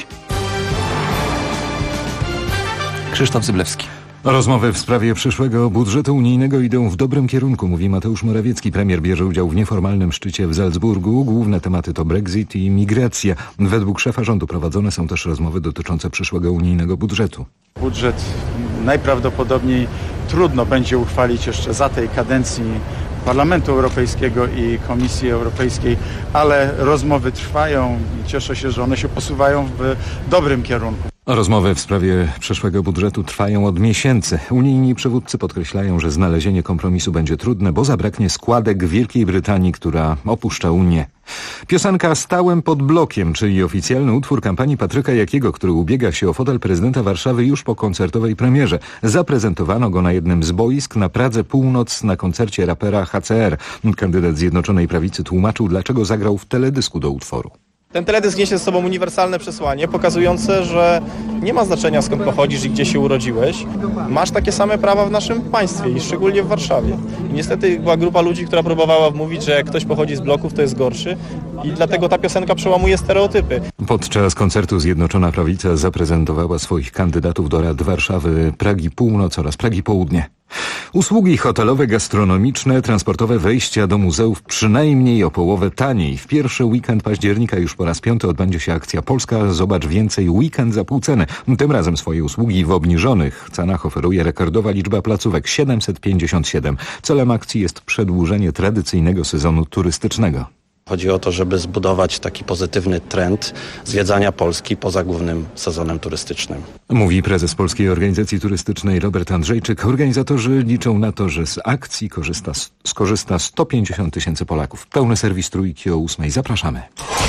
Krzysztof Zyblewski. Rozmowy w sprawie przyszłego budżetu unijnego idą w dobrym kierunku, mówi Mateusz Morawiecki. Premier bierze udział w nieformalnym szczycie w Salzburgu. Główne tematy to Brexit i migracja. Według szefa rządu prowadzone są też rozmowy dotyczące przyszłego unijnego budżetu. Budżet najprawdopodobniej trudno będzie uchwalić jeszcze za tej kadencji Parlamentu Europejskiego i Komisji Europejskiej, ale rozmowy trwają i cieszę się, że one się posuwają w dobrym kierunku. Rozmowy w sprawie przyszłego budżetu trwają od miesięcy. Unijni przywódcy podkreślają, że znalezienie kompromisu będzie trudne, bo zabraknie składek Wielkiej Brytanii, która opuszcza Unię. Piosenka Stałem pod blokiem, czyli oficjalny utwór kampanii Patryka Jakiego, który ubiega się o fotel prezydenta Warszawy już po koncertowej premierze. Zaprezentowano go na jednym z boisk na Pradze Północ na koncercie rapera HCR. Kandydat Zjednoczonej Prawicy tłumaczył, dlaczego zagrał w teledysku do utworu. Ten teledysk niesie ze sobą uniwersalne przesłanie, pokazujące, że nie ma znaczenia, skąd pochodzisz i gdzie się urodziłeś. Masz takie same prawa w naszym państwie i szczególnie w Warszawie. I niestety była grupa ludzi, która próbowała wmówić, że jak ktoś pochodzi z bloków, to jest gorszy. I dlatego ta piosenka przełamuje stereotypy. Podczas koncertu Zjednoczona Prawica zaprezentowała swoich kandydatów do Rad Warszawy, Pragi Północ oraz Pragi Południe. Usługi hotelowe, gastronomiczne, transportowe, wejścia do muzeów przynajmniej o połowę taniej. W pierwszy weekend października już po raz 5 odbędzie się akcja Polska Zobacz Więcej, weekend za pół ceny. Tym razem swoje usługi w obniżonych cenach oferuje rekordowa liczba placówek, 757. Celem akcji jest przedłużenie tradycyjnego sezonu turystycznego. Chodzi o to, żeby zbudować taki pozytywny trend zwiedzania Polski poza głównym sezonem turystycznym. Mówi prezes Polskiej Organizacji Turystycznej Robert Andrzejczyk. Organizatorzy liczą na to, że z akcji skorzysta 150 tysięcy Polaków. Pełny serwis Trójki o 8:00. Zapraszamy.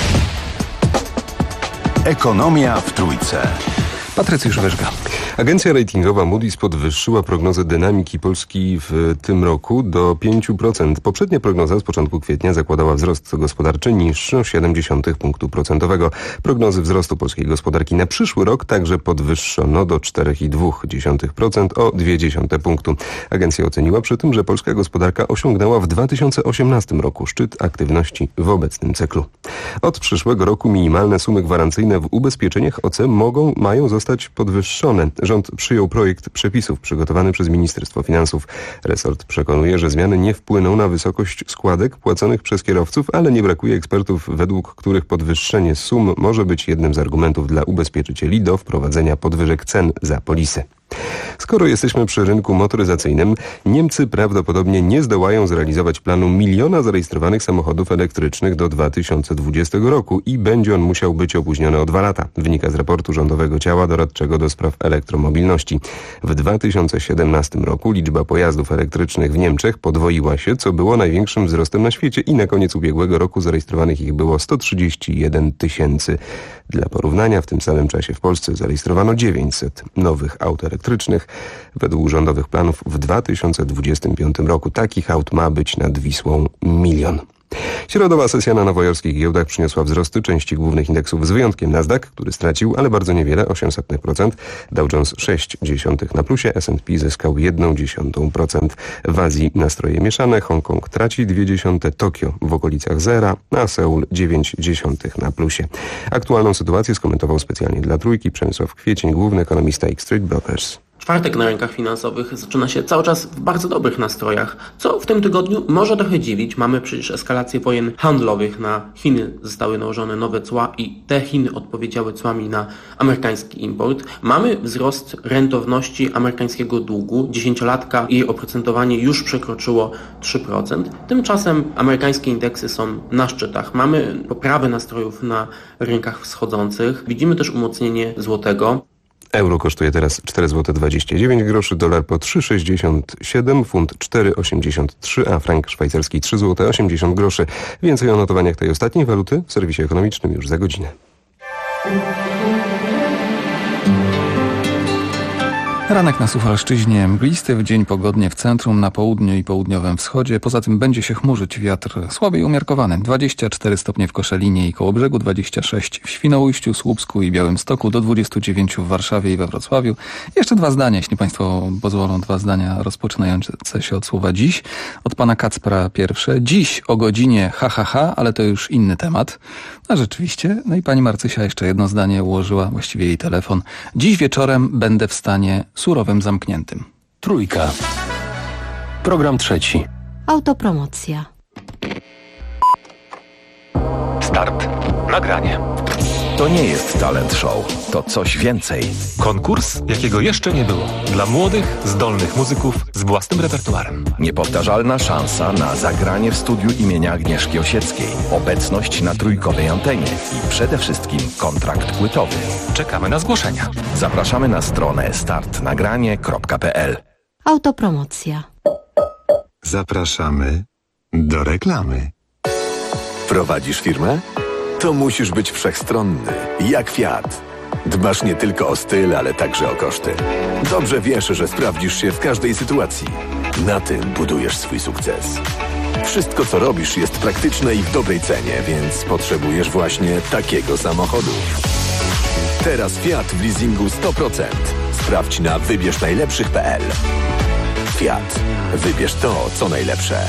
Ekonomia w Trójce. Patrycjusz Wyżga. Agencja ratingowa Moody's podwyższyła prognozę dynamiki Polski w tym roku do 5%. Poprzednia prognoza z początku kwietnia zakładała wzrost gospodarczy niższy o 0,7 punktu procentowego. Prognozy wzrostu polskiej gospodarki na przyszły rok także podwyższono do 4,2% o 0,2 punktu. Agencja oceniła przy tym, że polska gospodarka osiągnęła w 2018 roku szczyt aktywności w obecnym cyklu. Od przyszłego roku minimalne sumy gwarancyjne w ubezpieczeniach OC mają zostać podwyższone. Rząd przyjął projekt przepisów przygotowany przez Ministerstwo Finansów. Resort przekonuje, że zmiany nie wpłyną na wysokość składek płaconych przez kierowców, ale nie brakuje ekspertów, według których podwyższenie sum może być jednym z argumentów dla ubezpieczycieli do wprowadzenia podwyżek cen za polisy. Skoro jesteśmy przy rynku motoryzacyjnym, Niemcy prawdopodobnie nie zdołają zrealizować planu 1 miliona zarejestrowanych samochodów elektrycznych do 2020 roku i będzie on musiał być opóźniony o 2 lata. Wynika z raportu rządowego ciała doradczego do spraw elektromobilności. W 2017 roku liczba pojazdów elektrycznych w Niemczech podwoiła się, co było największym wzrostem na świecie i na koniec ubiegłego roku zarejestrowanych ich było 131 tysięcy. Dla porównania w tym samym czasie w Polsce zarejestrowano 900 nowych aut elektrycznych. Według rządowych planów w 2025 roku takich aut ma być nad Wisłą 1 milion. Środowa sesja na nowojorskich giełdach przyniosła wzrosty części głównych indeksów z wyjątkiem Nasdaq, który stracił, ale bardzo niewiele, 0,08%. Dow Jones 0,6 na plusie, S&P zyskał 0,1%. W Azji nastroje mieszane, Hongkong traci 0,2%, Tokio w okolicach zera, a Seul 0,9 na plusie. Aktualną sytuację skomentował specjalnie dla Trójki Przemysław Kwiecień, główny ekonomista X Street Brokers. Czwartek na rynkach finansowych zaczyna się cały czas w bardzo dobrych nastrojach, co w tym tygodniu może trochę dziwić. Mamy przecież eskalację wojen handlowych. Na Chiny zostały nałożone nowe cła i te Chiny odpowiedziały cłami na amerykański import. Mamy wzrost rentowności amerykańskiego długu. 10-latka jej oprocentowanie już przekroczyło 3%. Tymczasem amerykańskie indeksy są na szczytach. Mamy poprawę nastrojów na rynkach wschodzących. Widzimy też umocnienie złotego. Euro kosztuje teraz 4,29 zł, dolar po 3,67, funt 4,83, a frank szwajcarski 3,80 zł. Więcej o notowaniach tej ostatniej waluty w serwisie ekonomicznym już za godzinę. Ranek na Suwalszczyźnie mglisty, w dzień pogodnie w centrum, na południu i południowym wschodzie. Poza tym będzie się chmurzyć, wiatr słaby i umiarkowany. 24 stopnie w Koszalinie i Kołobrzegu, 26 w Świnoujściu, Słupsku i Białymstoku, do 29 w Warszawie i we Wrocławiu. Jeszcze 2 zdania, jeśli Państwo pozwolą, 2 zdania rozpoczynające się od słowa dziś. Od pana Kacpra pierwsze. Dziś o godzinie ale to już inny temat. A rzeczywiście. No i pani Marcysia jeszcze jedno zdanie ułożyła, właściwie jej telefon. Dziś wieczorem będę w stanie surowym zamkniętym. Trójka. Program trzeci. Autopromocja. Start. Nagranie. To nie jest talent show, to coś więcej. Konkurs, jakiego jeszcze nie było. Dla młodych, zdolnych muzyków z własnym repertuarem. Niepowtarzalna szansa na zagranie w studiu imienia Agnieszki Osieckiej. Obecność na trójkowej antenie i przede wszystkim kontrakt płytowy. Czekamy na zgłoszenia. Zapraszamy na stronę startnagranie.pl. Autopromocja. Zapraszamy do reklamy. Prowadzisz firmę? To musisz być wszechstronny, jak Fiat. Dbasz nie tylko o styl, ale także o koszty. Dobrze wiesz, że sprawdzisz się w każdej sytuacji. Na tym budujesz swój sukces. Wszystko, co robisz, jest praktyczne i w dobrej cenie, więc potrzebujesz właśnie takiego samochodu. Teraz Fiat w leasingu 100%. Sprawdź na wybierznajlepszych.pl. Fiat. Wybierz to, co najlepsze.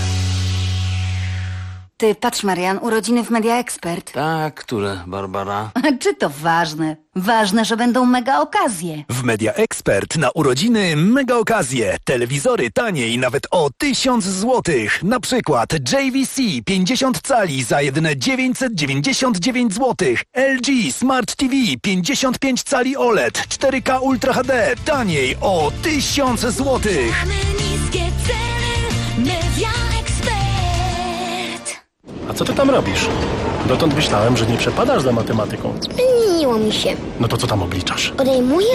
Ty, patrz Marian, urodziny w Media Expert. Tak, które, Barbara? Czy to ważne? Ważne, że będą mega okazje. W Media Expert na urodziny mega okazje. Telewizory taniej nawet o 1000 zł. Na przykład JVC 50 cali za jedyne 999 zł. LG Smart TV 55 cali OLED 4K Ultra HD taniej o 1000 zł. Mamy niskie ceny, Media Expert. A co ty tam robisz? Dotąd myślałem, że nie przepadasz za matematyką. Zmieniło mi się. No to co tam obliczasz? Odejmuję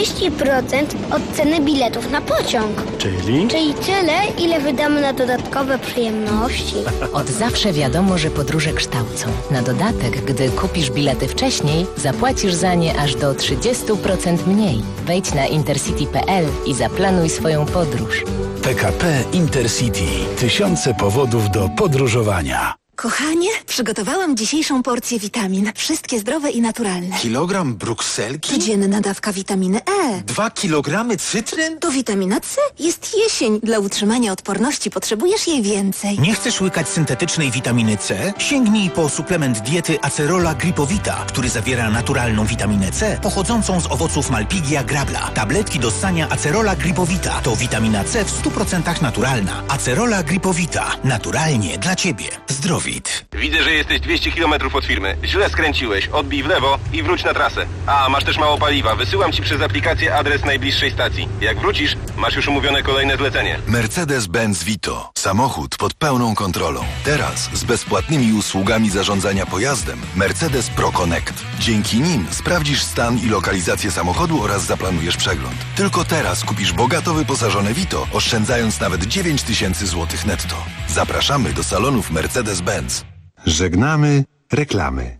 30% od ceny biletów na pociąg. Czyli? Czyli tyle, ile wydamy na dodatkowe przyjemności. Od zawsze wiadomo, że podróże kształcą. Na dodatek, gdy kupisz bilety wcześniej, zapłacisz za nie aż do 30% mniej. Wejdź na intercity.pl i zaplanuj swoją podróż. PKP Intercity. Tysiące powodów do podróżowania. Kochanie, przygotowałam dzisiejszą porcję witamin. Wszystkie zdrowe i naturalne. Kilogram brukselki? Codzienna dawka witaminy E. 2 kilogramy cytryn? To witamina C. Jest jesień. Dla utrzymania odporności potrzebujesz jej więcej. Nie chcesz łykać syntetycznej witaminy C? Sięgnij po suplement diety Acerola Gripowita, który zawiera naturalną witaminę C pochodzącą z owoców Malpighia grabla. Tabletki do ssania Acerola Gripowita to witamina C w 100% naturalna. Acerola Gripowita. Naturalnie dla Ciebie. Zdrowit. Widzę, że jesteś 200 km od firmy. Źle skręciłeś. Odbij w lewo i wróć na trasę. A, masz też mało paliwa. Wysyłam Ci przez aplikację adres najbliższej stacji. Jak wrócisz, masz już umówione kolejne zlecenie. Mercedes-Benz Vito. Samochód pod pełną kontrolą. Teraz z bezpłatnymi usługami zarządzania pojazdem Mercedes Pro Connect. Dzięki nim sprawdzisz stan i lokalizację samochodu oraz zaplanujesz przegląd. Tylko teraz kupisz bogato wyposażone Vito, oszczędzając nawet 9000 zł netto. Zapraszamy do salonów Mercedes-Benz. Żegnamy reklamy.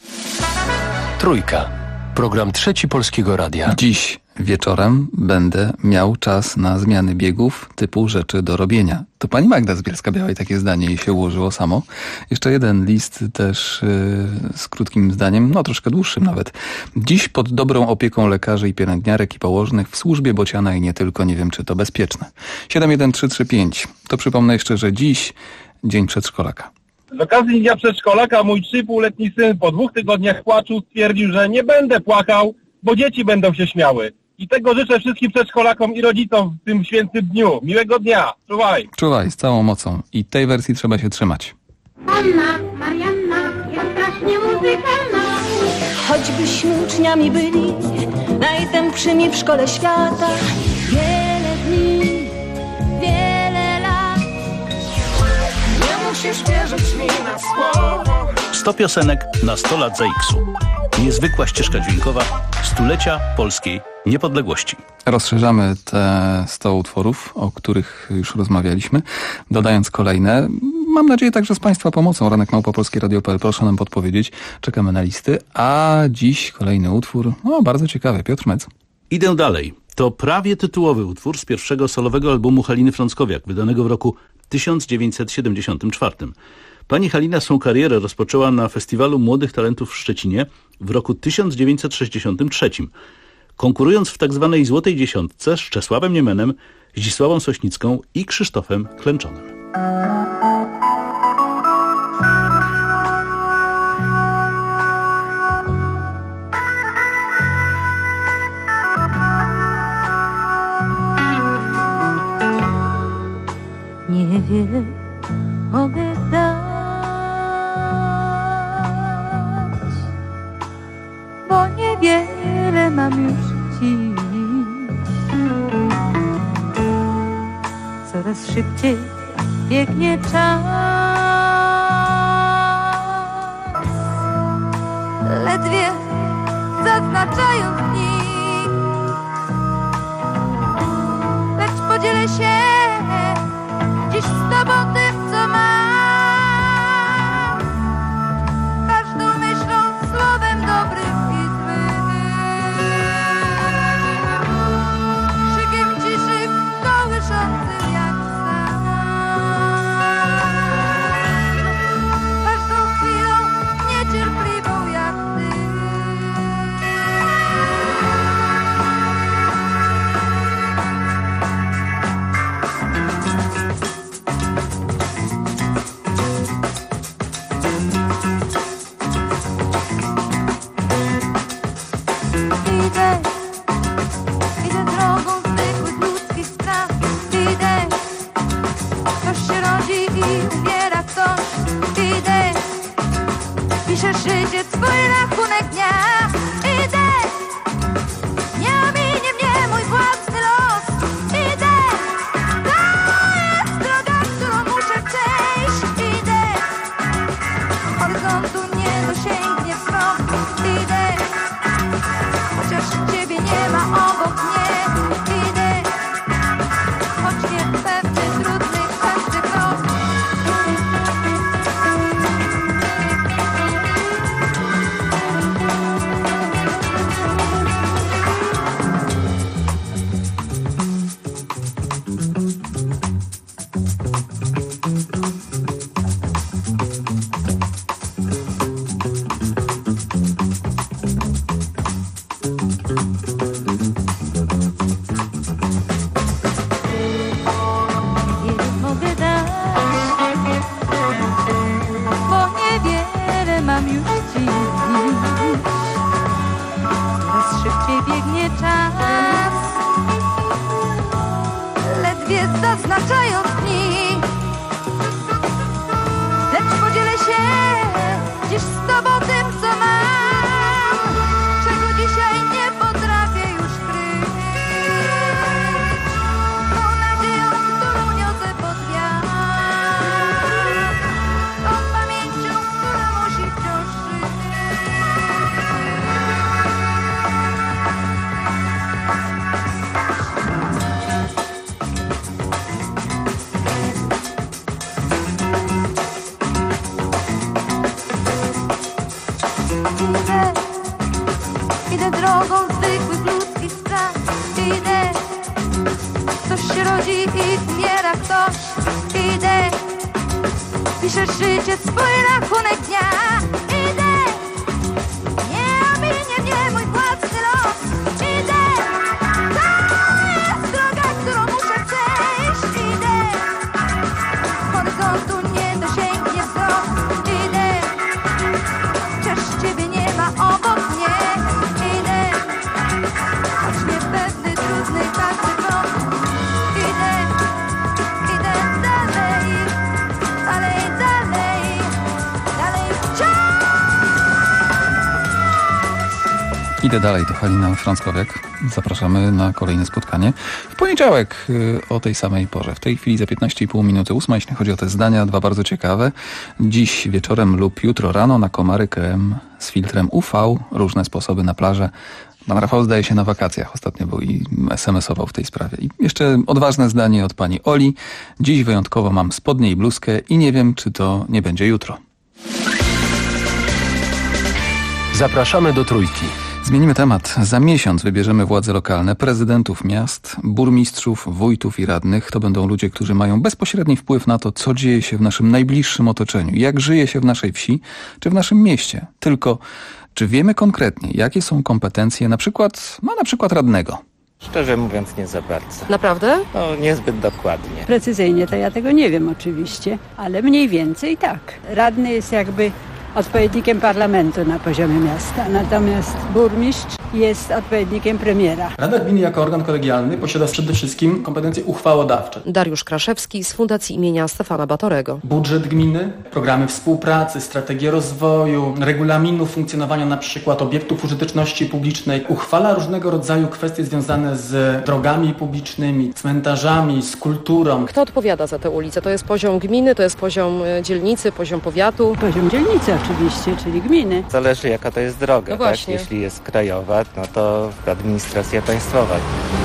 Trójka. Program trzeci Polskiego Radia. Dziś wieczorem będę miał czas na zmiany biegów typu rzeczy do robienia. To pani Magda z Bielska-Białej takie zdanie jej się ułożyło samo. Jeszcze jeden list też z krótkim zdaniem, no troszkę dłuższym nawet. Dziś pod dobrą opieką lekarzy i pielęgniarek i położnych w służbie bociana i nie tylko, nie wiem czy to bezpieczne. 71335. To przypomnę jeszcze, że dziś dzień przedszkolaka. Z okazji Dnia Przedszkolaka mój 3,5-letni syn po 2 tygodniach płaczu stwierdził, że nie będę płakał, bo dzieci będą się śmiały. I tego życzę wszystkim przedszkolakom i rodzicom w tym świętym dniu. Miłego dnia. Czuwaj. Czuwaj z całą mocą. I tej wersji trzeba się trzymać. Anna, Marianna jest strasznie muzykalna. Choćbyśmy uczniami byli najtępszymi w szkole świata. Wiele dni, wiele lat. Nie musisz wierzyć mi na słowo. 100 piosenek na 100 lat ZX-u. Niezwykła ścieżka dźwiękowa stulecia polskiej niepodległości. Rozszerzamy te 100 utworów, o których już rozmawialiśmy, dodając kolejne. Mam nadzieję także z Państwa pomocą. ranek@polskieradio.pl. Proszę nam podpowiedzieć. Czekamy na listy. A dziś kolejny utwór, bardzo ciekawy. Piotr Mec. Idę dalej. To prawie tytułowy utwór z pierwszego solowego albumu Haliny Frąckowiak, wydanego w roku 1974. Pani Halina swą karierę rozpoczęła na Festiwalu Młodych Talentów w Szczecinie w roku 1963, konkurując w tzw. Złotej Dziesiątce z Czesławem Niemenem, Zdzisławą Sośnicką i Krzysztofem Klęczonem. Nie wiem, mogę dać, bo niewiele mam już dziś. Coraz szybciej biegnie czas, ledwie zaznaczając dni, lecz podzielę się dziś z tobą tym, co mam, każdą myślą, słowem dobrym i złym, krzykiem ciszy kołyszącym jak sam, każdą chwilą niecierpliwą jak ty. Idę drogą zwykłych ludzkich spraw. Idę, ktoś się rodzi i umiera ktoś. Idę, piszę życie, swój rachunek dnia. Idę, nie ominie mnie mój własny los. Idę, to jest droga, którą muszę przejść. Idę, horyzontu nie dosięgnie wzrok. Idę, chociaż ciebie nie ma obok mnie. Idę, choć niepewny, trudny każdy krok. Mogę dać, bo niewiele mam już dziś. Coraz szybciej biegnie czas, ledwie zaznaczając dni, lecz podzielę się dziś z tobą tym, co mam, czego dzisiaj nie potrafię już kryć. Tą nadzieją, którą niosę pod wiatr, tą pamięcią, która musi wciąż żyć. Idę drogą zwykłych ludzkich spraw. Idę, ktoś się rodzi i umiera ktoś. Idę, piszę życie, swój rachunek dnia. Idę, nie ominie mnie mój własny los. Idę, to jest droga, którą muszę przejść. Idę, horyzontu nie dosięgnie wzrok. Idę, chociaż ciebie nie ma obok mnie. Idę, choć niepewny, Idę dalej, to Halina Frąckowiak. Zapraszamy na kolejne spotkanie w poniedziałek o tej samej porze. W tej chwili za 15,5 minuty 8, jeśli chodzi o te zdania, dwa bardzo ciekawe. Dziś wieczorem lub jutro rano na Komary krem z filtrem UV, różne sposoby na plażę. Pan Rafał zdaje się na wakacjach ostatnio był i SMS-ował w tej sprawie. I jeszcze odważne zdanie od pani Oli. Dziś wyjątkowo mam spodnie i bluzkę i nie wiem, czy to nie będzie jutro. Zapraszamy do Trójki. Zmienimy temat. Za miesiąc wybierzemy władze lokalne, prezydentów miast, burmistrzów, wójtów i radnych. To będą ludzie, którzy mają bezpośredni wpływ na to, co dzieje się w naszym najbliższym otoczeniu. Jak żyje się w naszej wsi, czy w naszym mieście. Tylko, czy wiemy konkretnie, jakie są kompetencje na przykład radnego? Szczerze mówiąc nie za bardzo. Naprawdę? No niezbyt dokładnie. Precyzyjnie to ja tego nie wiem oczywiście, ale mniej więcej tak. Radny jest jakby odpowiednikiem parlamentu na poziomie miasta, natomiast burmistrz jest odpowiednikiem premiera. Rada Gminy jako organ kolegialny posiada przede wszystkim kompetencje uchwałodawcze. Dariusz Kraszewski z Fundacji imienia Stefana Batorego. Budżet gminy, programy współpracy, strategie rozwoju, regulaminu funkcjonowania na przykład obiektów użyteczności publicznej, uchwala różnego rodzaju kwestie związane z drogami publicznymi, cmentarzami, z kulturą. Kto odpowiada za tę ulicę? To jest poziom gminy, to jest poziom dzielnicy, poziom powiatu? Poziom dzielnicy oczywiście, czyli gminy. Zależy jaka to jest droga, no właśnie. Tak? Jeśli jest krajowa, no to administracja państwowa.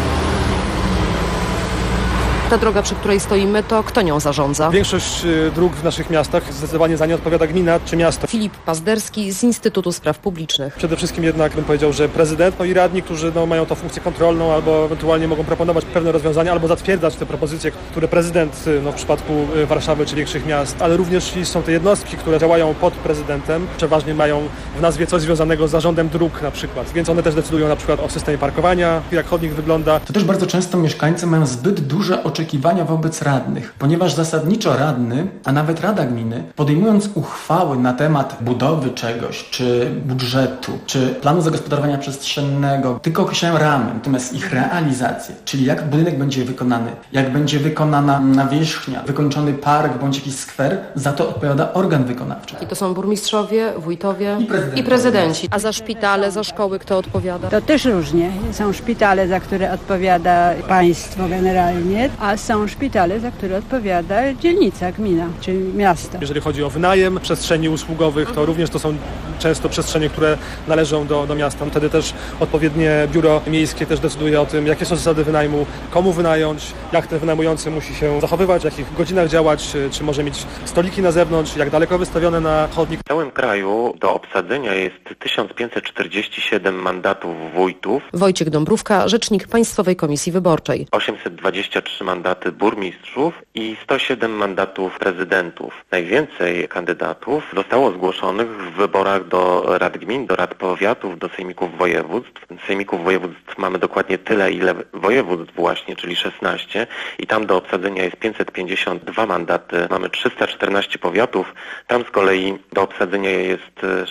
Ta droga, przy której stoimy, to kto nią zarządza? Większość dróg w naszych miastach zdecydowanie za nie odpowiada gmina czy miasto. Filip Pazderski z Instytutu Spraw Publicznych. Przede wszystkim jednak bym powiedział, że prezydent i radni, którzy mają tą funkcję kontrolną albo ewentualnie mogą proponować pewne rozwiązania albo zatwierdzać te propozycje, które prezydent w przypadku Warszawy czy większych miast, ale również są te jednostki, które działają pod prezydentem, przeważnie mają w nazwie coś związanego z zarządem dróg na przykład, więc one też decydują na przykład o systemie parkowania, jak chodnik wygląda. To też bardzo często mieszkańcy mają zbyt duże oczekiwania wobec radnych, ponieważ zasadniczo radny, a nawet Rada Gminy, podejmując uchwały na temat budowy czegoś, czy budżetu, czy planu zagospodarowania przestrzennego, tylko określają ramy, natomiast ich realizację, czyli jak budynek będzie wykonany, jak będzie wykonana nawierzchnia, wykończony park bądź jakiś skwer, za to odpowiada organ wykonawczy. I to są burmistrzowie, wójtowie i prezydenci. A za szpitale, za szkoły kto odpowiada? To też różnie. Są szpitale, za które odpowiada państwo generalnie, a są szpitale, za które odpowiada dzielnica, gmina czy miasto. Jeżeli chodzi o wynajem przestrzeni usługowych, to również to są często przestrzenie, które należą do miasta. Wtedy też odpowiednie biuro miejskie też decyduje o tym, jakie są zasady wynajmu, komu wynająć, jak ten wynajmujący musi się zachowywać, w jakich godzinach działać, czy może mieć stoliki na zewnątrz, jak daleko wystawione na chodnik. W całym kraju do obsadzenia jest 1547 mandatów wójtów. Wojciech Dąbrówka, rzecznik Państwowej Komisji Wyborczej. 823 mandaty burmistrzów i 107 mandatów prezydentów. Najwięcej kandydatów zostało zgłoszonych w wyborach do rad gmin, do rad powiatów, do sejmików województw. Sejmików województw mamy dokładnie tyle, ile województw właśnie, czyli 16 i tam do obsadzenia jest 552 mandaty. Mamy 314 powiatów, tam z kolei do obsadzenia jest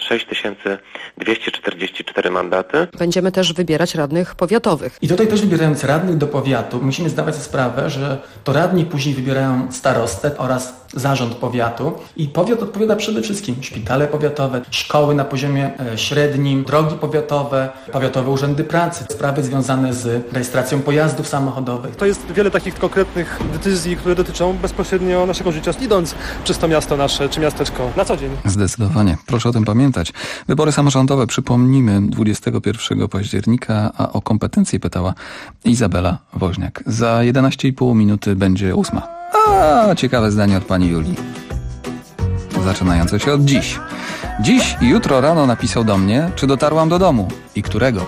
6244 mandaty. Będziemy też wybierać radnych powiatowych. I tutaj też wybierając radnych do powiatu, musimy zdawać sobie sprawę, że to radni później wybierają starostę oraz zarząd powiatu i powiat odpowiada przede wszystkim szpitale powiatowe, szkoły na poziomie średnim, drogi powiatowe, powiatowe urzędy pracy, sprawy związane z rejestracją pojazdów samochodowych. To jest wiele takich konkretnych decyzji, które dotyczą bezpośrednio naszego życia, idąc przez to miasto nasze czy miasteczko na co dzień. Zdecydowanie. Proszę o tym pamiętać. Wybory samorządowe przypomnimy 21 października, a o kompetencje pytała Izabela Woźniak. Za 11,5 minuty będzie 8. A ciekawe zdanie od pani Julii. Zaczynające się od dziś. Dziś i jutro rano napisał do mnie, czy dotarłam do domu i którego.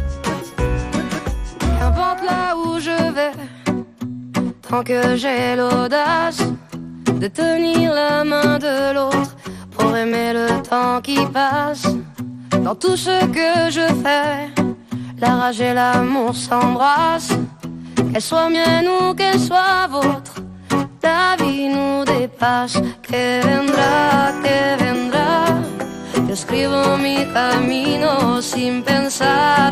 N'importe là où je vais, tant que j'ai l'audace de tenir la main de l'autre pour aimer le temps qui passe. Dans tout ce que je fais, la rage et l'amour s'embrassent. Qu'elle soit mienne ou qu'elle soit vôtre, la vie nous dépasse. Que vendrá, yo escribo mi camino sin pensar,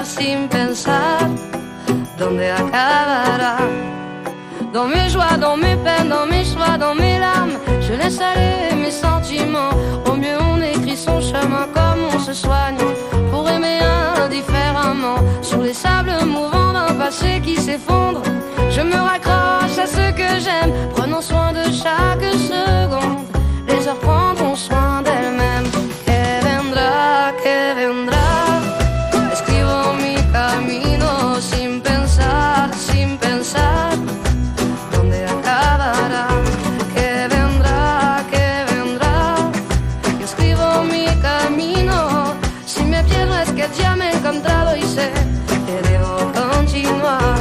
¿dónde acabará? Dans mes joies, dans mes peines, dans mes choix, dans mes larmes, je laisse aller mes sentiments. Au mieux on écrit suivi son chemin comme on se soigne pour aimer indifféremment sur les sables mouvants d'un passé qui s'effondre. Je me raccroche à ce que j'aime, prenant soin de chaque seconde. Les heures prendront soin d'elles-mêmes. Que vendrá, escribo mi camino sin pensar, dónde acabará. Que vendrá, yo escribo mi camino. Si me pierdo es que ya me he encontrado y sé que debo continuar.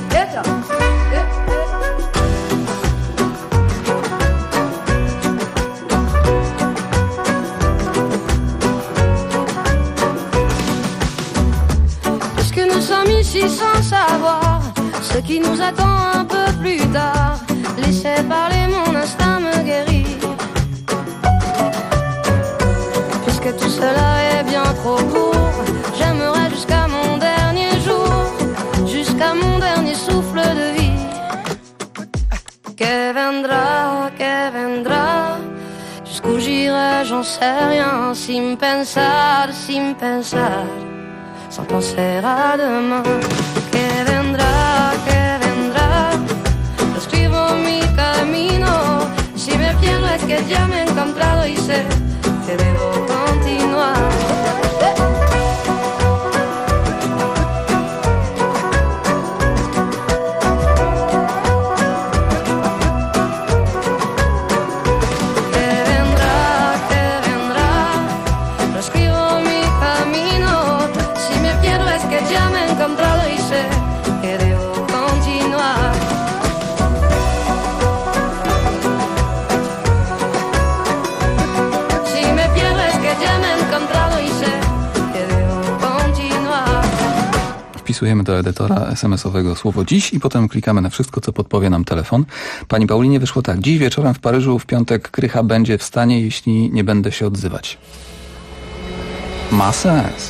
Ici sans savoir ce qui nous attend un peu plus tard. Laissez parler, mon instinct me guérit. Puisque tout cela est bien trop court, j'aimerais jusqu'à mon dernier jour, jusqu'à mon dernier souffle de vie. Que vendrá, jusqu'où j'irai, j'en sais rien, sin pensar, sans penser à demain. Que vendrá, yo escribo mi camino. Si me pierdo es que ya me he encontrado y sé que debo continuar. Wpisujemy do edytora SMS-owego słowo dziś i potem klikamy na wszystko, co podpowie nam telefon. Pani Paulinie wyszło tak. Dziś wieczorem w Paryżu, w piątek Krycha będzie w stanie, jeśli nie będę się odzywać. Ma sens.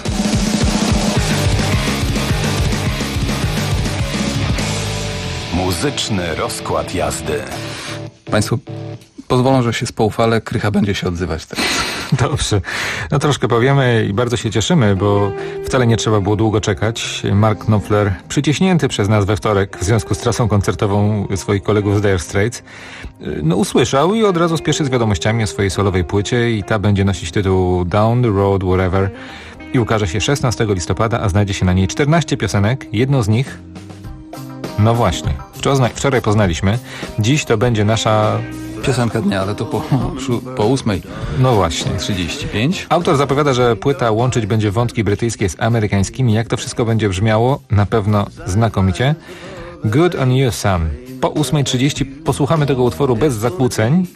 Muzyczny rozkład jazdy. Państwo pozwolą, że się spoufalę, Krycha będzie się odzywać teraz. Dobrze. No troszkę powiemy i bardzo się cieszymy, bo wcale nie trzeba było długo czekać. Mark Knopfler, przyciśnięty przez nas we wtorek w związku z trasą koncertową swoich kolegów z Dire Straits, usłyszał i od razu spieszy z wiadomościami o swojej solowej płycie i ta będzie nosić tytuł Down the Road Wherever i ukaże się 16 listopada, a znajdzie się na niej 14 piosenek. Jedną z nich, no właśnie, wczoraj poznaliśmy. Dziś to będzie nasza piosenka dnia, ale to po 8. No właśnie. 35. Autor zapowiada, że płyta łączyć będzie wątki brytyjskie z amerykańskimi. Jak to wszystko będzie brzmiało? Na pewno znakomicie. Good on you, Sam. Po 8:30 posłuchamy tego utworu bez zakłóceń.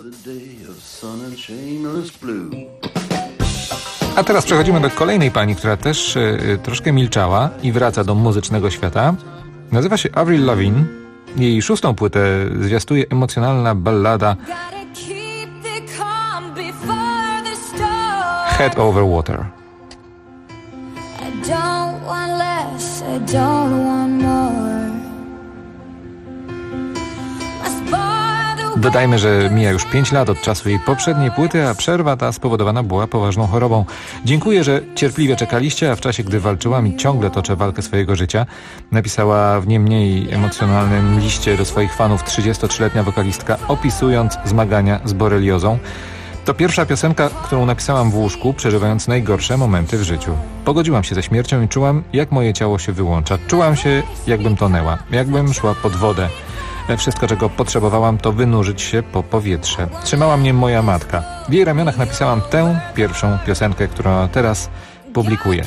A teraz przechodzimy do kolejnej pani, która też troszkę milczała i wraca do muzycznego świata. Nazywa się Avril Lavigne. Jej 6. płytę zwiastuje emocjonalna ballada Head Over Water. I don't want less, I don't want more. Dodajmy, że mija już 5 lat od czasu jej poprzedniej płyty, a przerwa ta spowodowana była poważną chorobą. Dziękuję, że cierpliwie czekaliście, a w czasie, gdy walczyłam i ciągle toczę walkę swojego życia, napisała w nie mniej emocjonalnym liście do swoich fanów 33-letnia wokalistka, opisując zmagania z boreliozą. To pierwsza piosenka, którą napisałam w łóżku, przeżywając najgorsze momenty w życiu. Pogodziłam się ze śmiercią i czułam, jak moje ciało się wyłącza. Czułam się, jakbym tonęła, jakbym szła pod wodę. Wszystko, czego potrzebowałam, to wynurzyć się po powietrze. Trzymała mnie moja matka. W jej ramionach napisałam tę pierwszą piosenkę, którą teraz publikuję.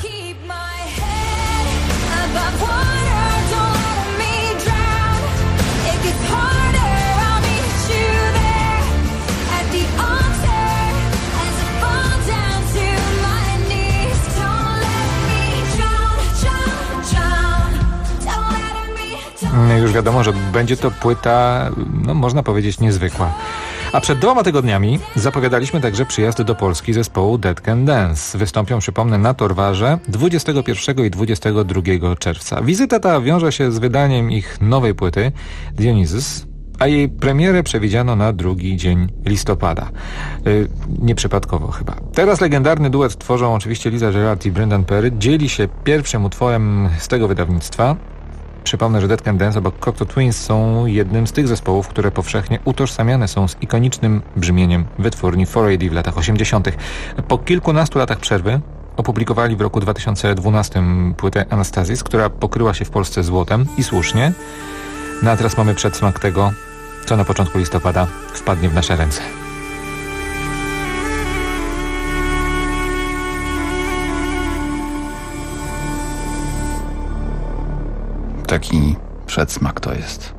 Już wiadomo, że będzie to płyta, można powiedzieć, niezwykła. A przed 2 tygodniami zapowiadaliśmy także przyjazd do Polski zespołu Dead Can Dance. Wystąpią, przypomnę, na Torwarze 21 i 22 czerwca. Wizyta ta wiąże się z wydaniem ich nowej płyty Dionysus, a jej premierę przewidziano na 2 dzień listopada. Nieprzypadkowo chyba. Teraz legendarny duet tworzą oczywiście Liza Gerard i Brendan Perry. Dzieli się pierwszym utworem z tego wydawnictwa. Przypomnę, że Dead Can Dance obok Cocteau Twins są jednym z tych zespołów, które powszechnie utożsamiane są z ikonicznym brzmieniem wytwórni 4AD w latach 80. Po kilkunastu latach przerwy opublikowali w roku 2012 płytę Anastasis, która pokryła się w Polsce złotem i słusznie. No a teraz mamy przedsmak tego, co na początku listopada wpadnie w nasze ręce. Taki przedsmak to jest.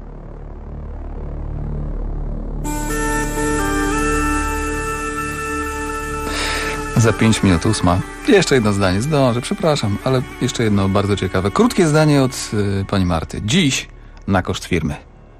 Za 5 minut 8. Jeszcze jedno zdanie, zdążę, przepraszam, ale jeszcze jedno bardzo ciekawe. Krótkie zdanie od pani Marty. Dziś na koszt firmy.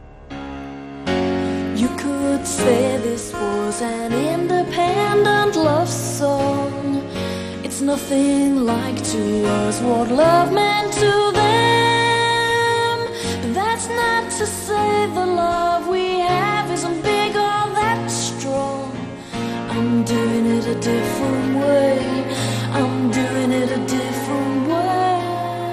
You could say this was an independent love song. It's nothing like to us what love meant to them. But that's not to say the love we have isn't big or that strong. I'm doing it a different way. I'm doing it a different way.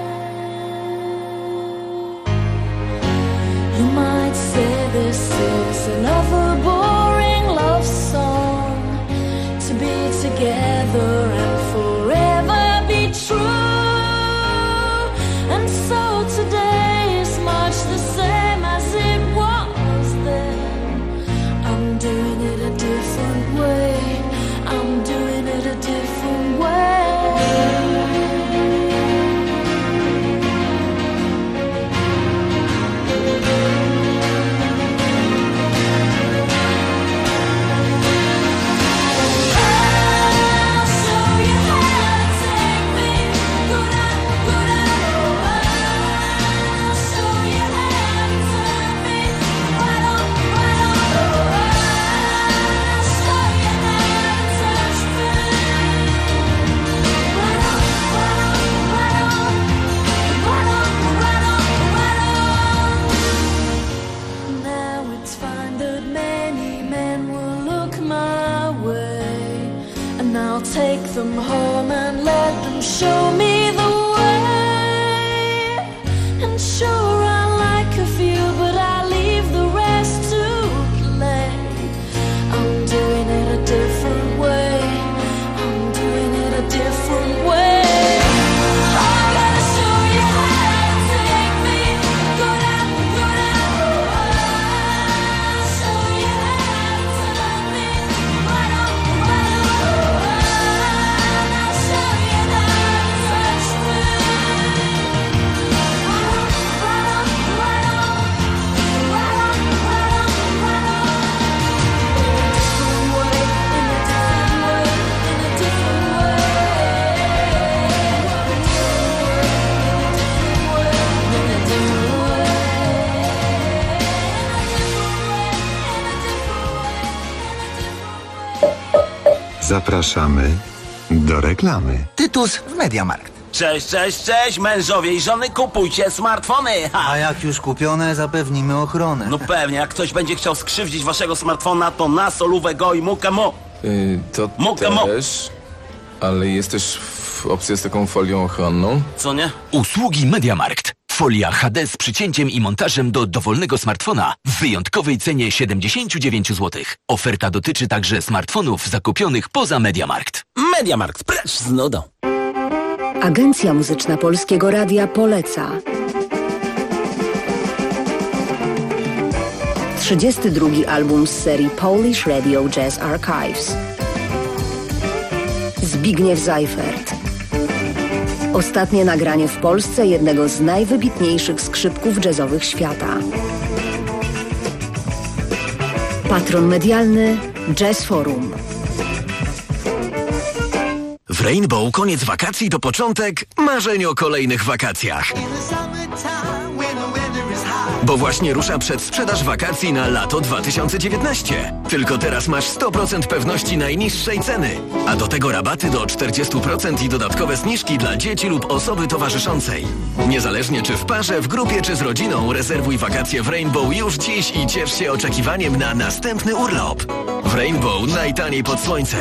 You might say this is another boring love song. To be together and forever be true. And so today is much the same as it was then. I'm doing it a different way. I'm doing it a different way. Take them home and let them show me the way. And sure I like a few, but I leave the rest to play. I'm doing it a different way. I'm doing it a different way. I'm gonna show you how to take me. Go down, show you how to turn me. Right on, right on. Zapraszamy do reklamy. Tytus w Mediamarkt. Cześć, cześć, cześć, mężowie i żony, kupujcie smartfony! Ha. A jak już kupione, zapewnimy ochronę. No pewnie, jak ktoś będzie chciał skrzywdzić waszego smartfona, to na solówę go i mukę mo. To też, ale jest też opcja z taką folią ochronną. Co nie? Usługi Mediamarkt. Folia HD z przycięciem i montażem do dowolnego smartfona w wyjątkowej cenie 79 zł. Oferta dotyczy także smartfonów zakupionych poza Mediamarkt. Mediamarkt, precz z nudą. Agencja Muzyczna Polskiego Radia poleca 32. album z serii Polish Radio Jazz Archives. Zbigniew Seifert. Ostatnie nagranie w Polsce jednego z najwybitniejszych skrzypków jazzowych świata. Patron medialny Jazz Forum. W Rainbow koniec wakacji to początek marzeń o kolejnych wakacjach. Bo właśnie rusza przedsprzedaż wakacji na lato 2019. Tylko teraz masz 100% pewności najniższej ceny. A do tego rabaty do 40% i dodatkowe zniżki dla dzieci lub osoby towarzyszącej. Niezależnie czy w parze, w grupie czy z rodziną, rezerwuj wakacje w Rainbow już dziś i ciesz się oczekiwaniem na następny urlop. W Rainbow najtaniej pod słońcem.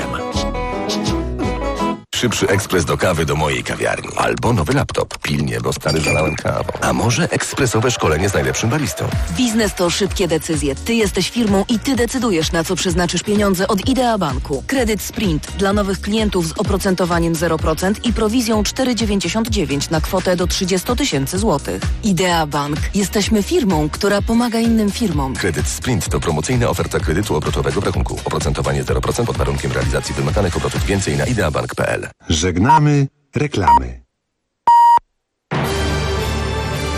Szybszy ekspres do kawy do mojej kawiarni. Albo nowy laptop. Pilnie, bo stary zalałem kawą. A może ekspresowe szkolenie z najlepszym baristą. Biznes to szybkie decyzje. Ty jesteś firmą i ty decydujesz, na co przeznaczysz pieniądze od Idea Banku. Kredyt Sprint dla nowych klientów z oprocentowaniem 0% i prowizją 4,99 na kwotę do 30 000 złotych. Idea Bank. Jesteśmy firmą, która pomaga innym firmom. Kredyt Sprint to promocyjna oferta kredytu obrotowego w rachunku. Oprocentowanie 0% pod warunkiem realizacji wymaganych obrotów. Więcej na ideabank.pl. Żegnamy reklamy.